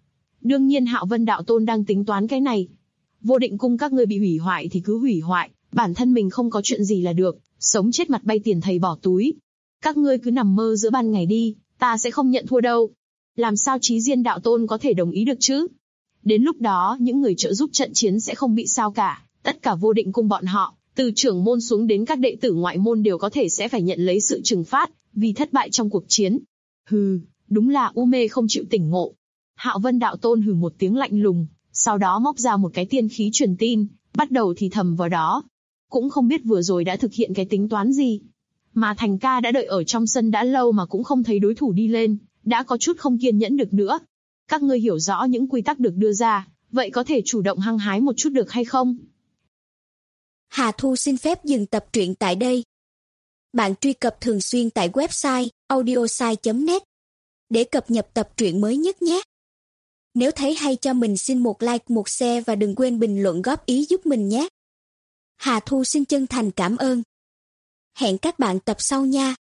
Đương nhiên Hạo Vân Đạo Tôn đang tính toán cái này. Vô Định Cung các ngươi bị hủy hoại thì cứ hủy hoại, bản thân mình không có chuyện gì là được, sống chết mặt bay tiền thầy bỏ túi. Các ngươi cứ nằm mơ giữa ban ngày đi, ta sẽ không nhận thua đâu. Làm sao Chí Diên Đạo Tôn có thể đồng ý được chứ? Đến lúc đó những người trợ giúp trận chiến sẽ không bị sao cả, tất cả Vô Định Cung bọn họ, từ trưởng môn xuống đến các đệ tử ngoại môn đều có thể sẽ phải nhận lấy sự trừng phạt, vì thất bại trong cuộc chiến. Hừ, đúng là u mê không chịu tỉnh ngộ. Hạo Vân Đạo Tôn hừ một tiếng lạnh lùng, sau đó móc ra một cái tiên khí truyền tin, bắt đầu thì thầm vào đó. Cũng không biết vừa rồi đã thực hiện cái tính toán gì. Mà Thành ca đã đợi ở trong sân đã lâu mà cũng không thấy đối thủ đi lên, đã có chút không kiên nhẫn được nữa. Các ngươi hiểu rõ những quy tắc được đưa ra, vậy có thể chủ động hăng hái một chút được hay không? Hà Thu xin phép dừng tập truyện tại đây. Bạn truy cập thường xuyên tại website audiosai.net để cập nhật tập truyện mới nhất nhé. Nếu thấy hay cho mình xin một like, một share và đừng quên bình luận góp ý giúp mình nhé. Hà Thu xin chân thành cảm ơn. Hẹn các bạn tập sau nha.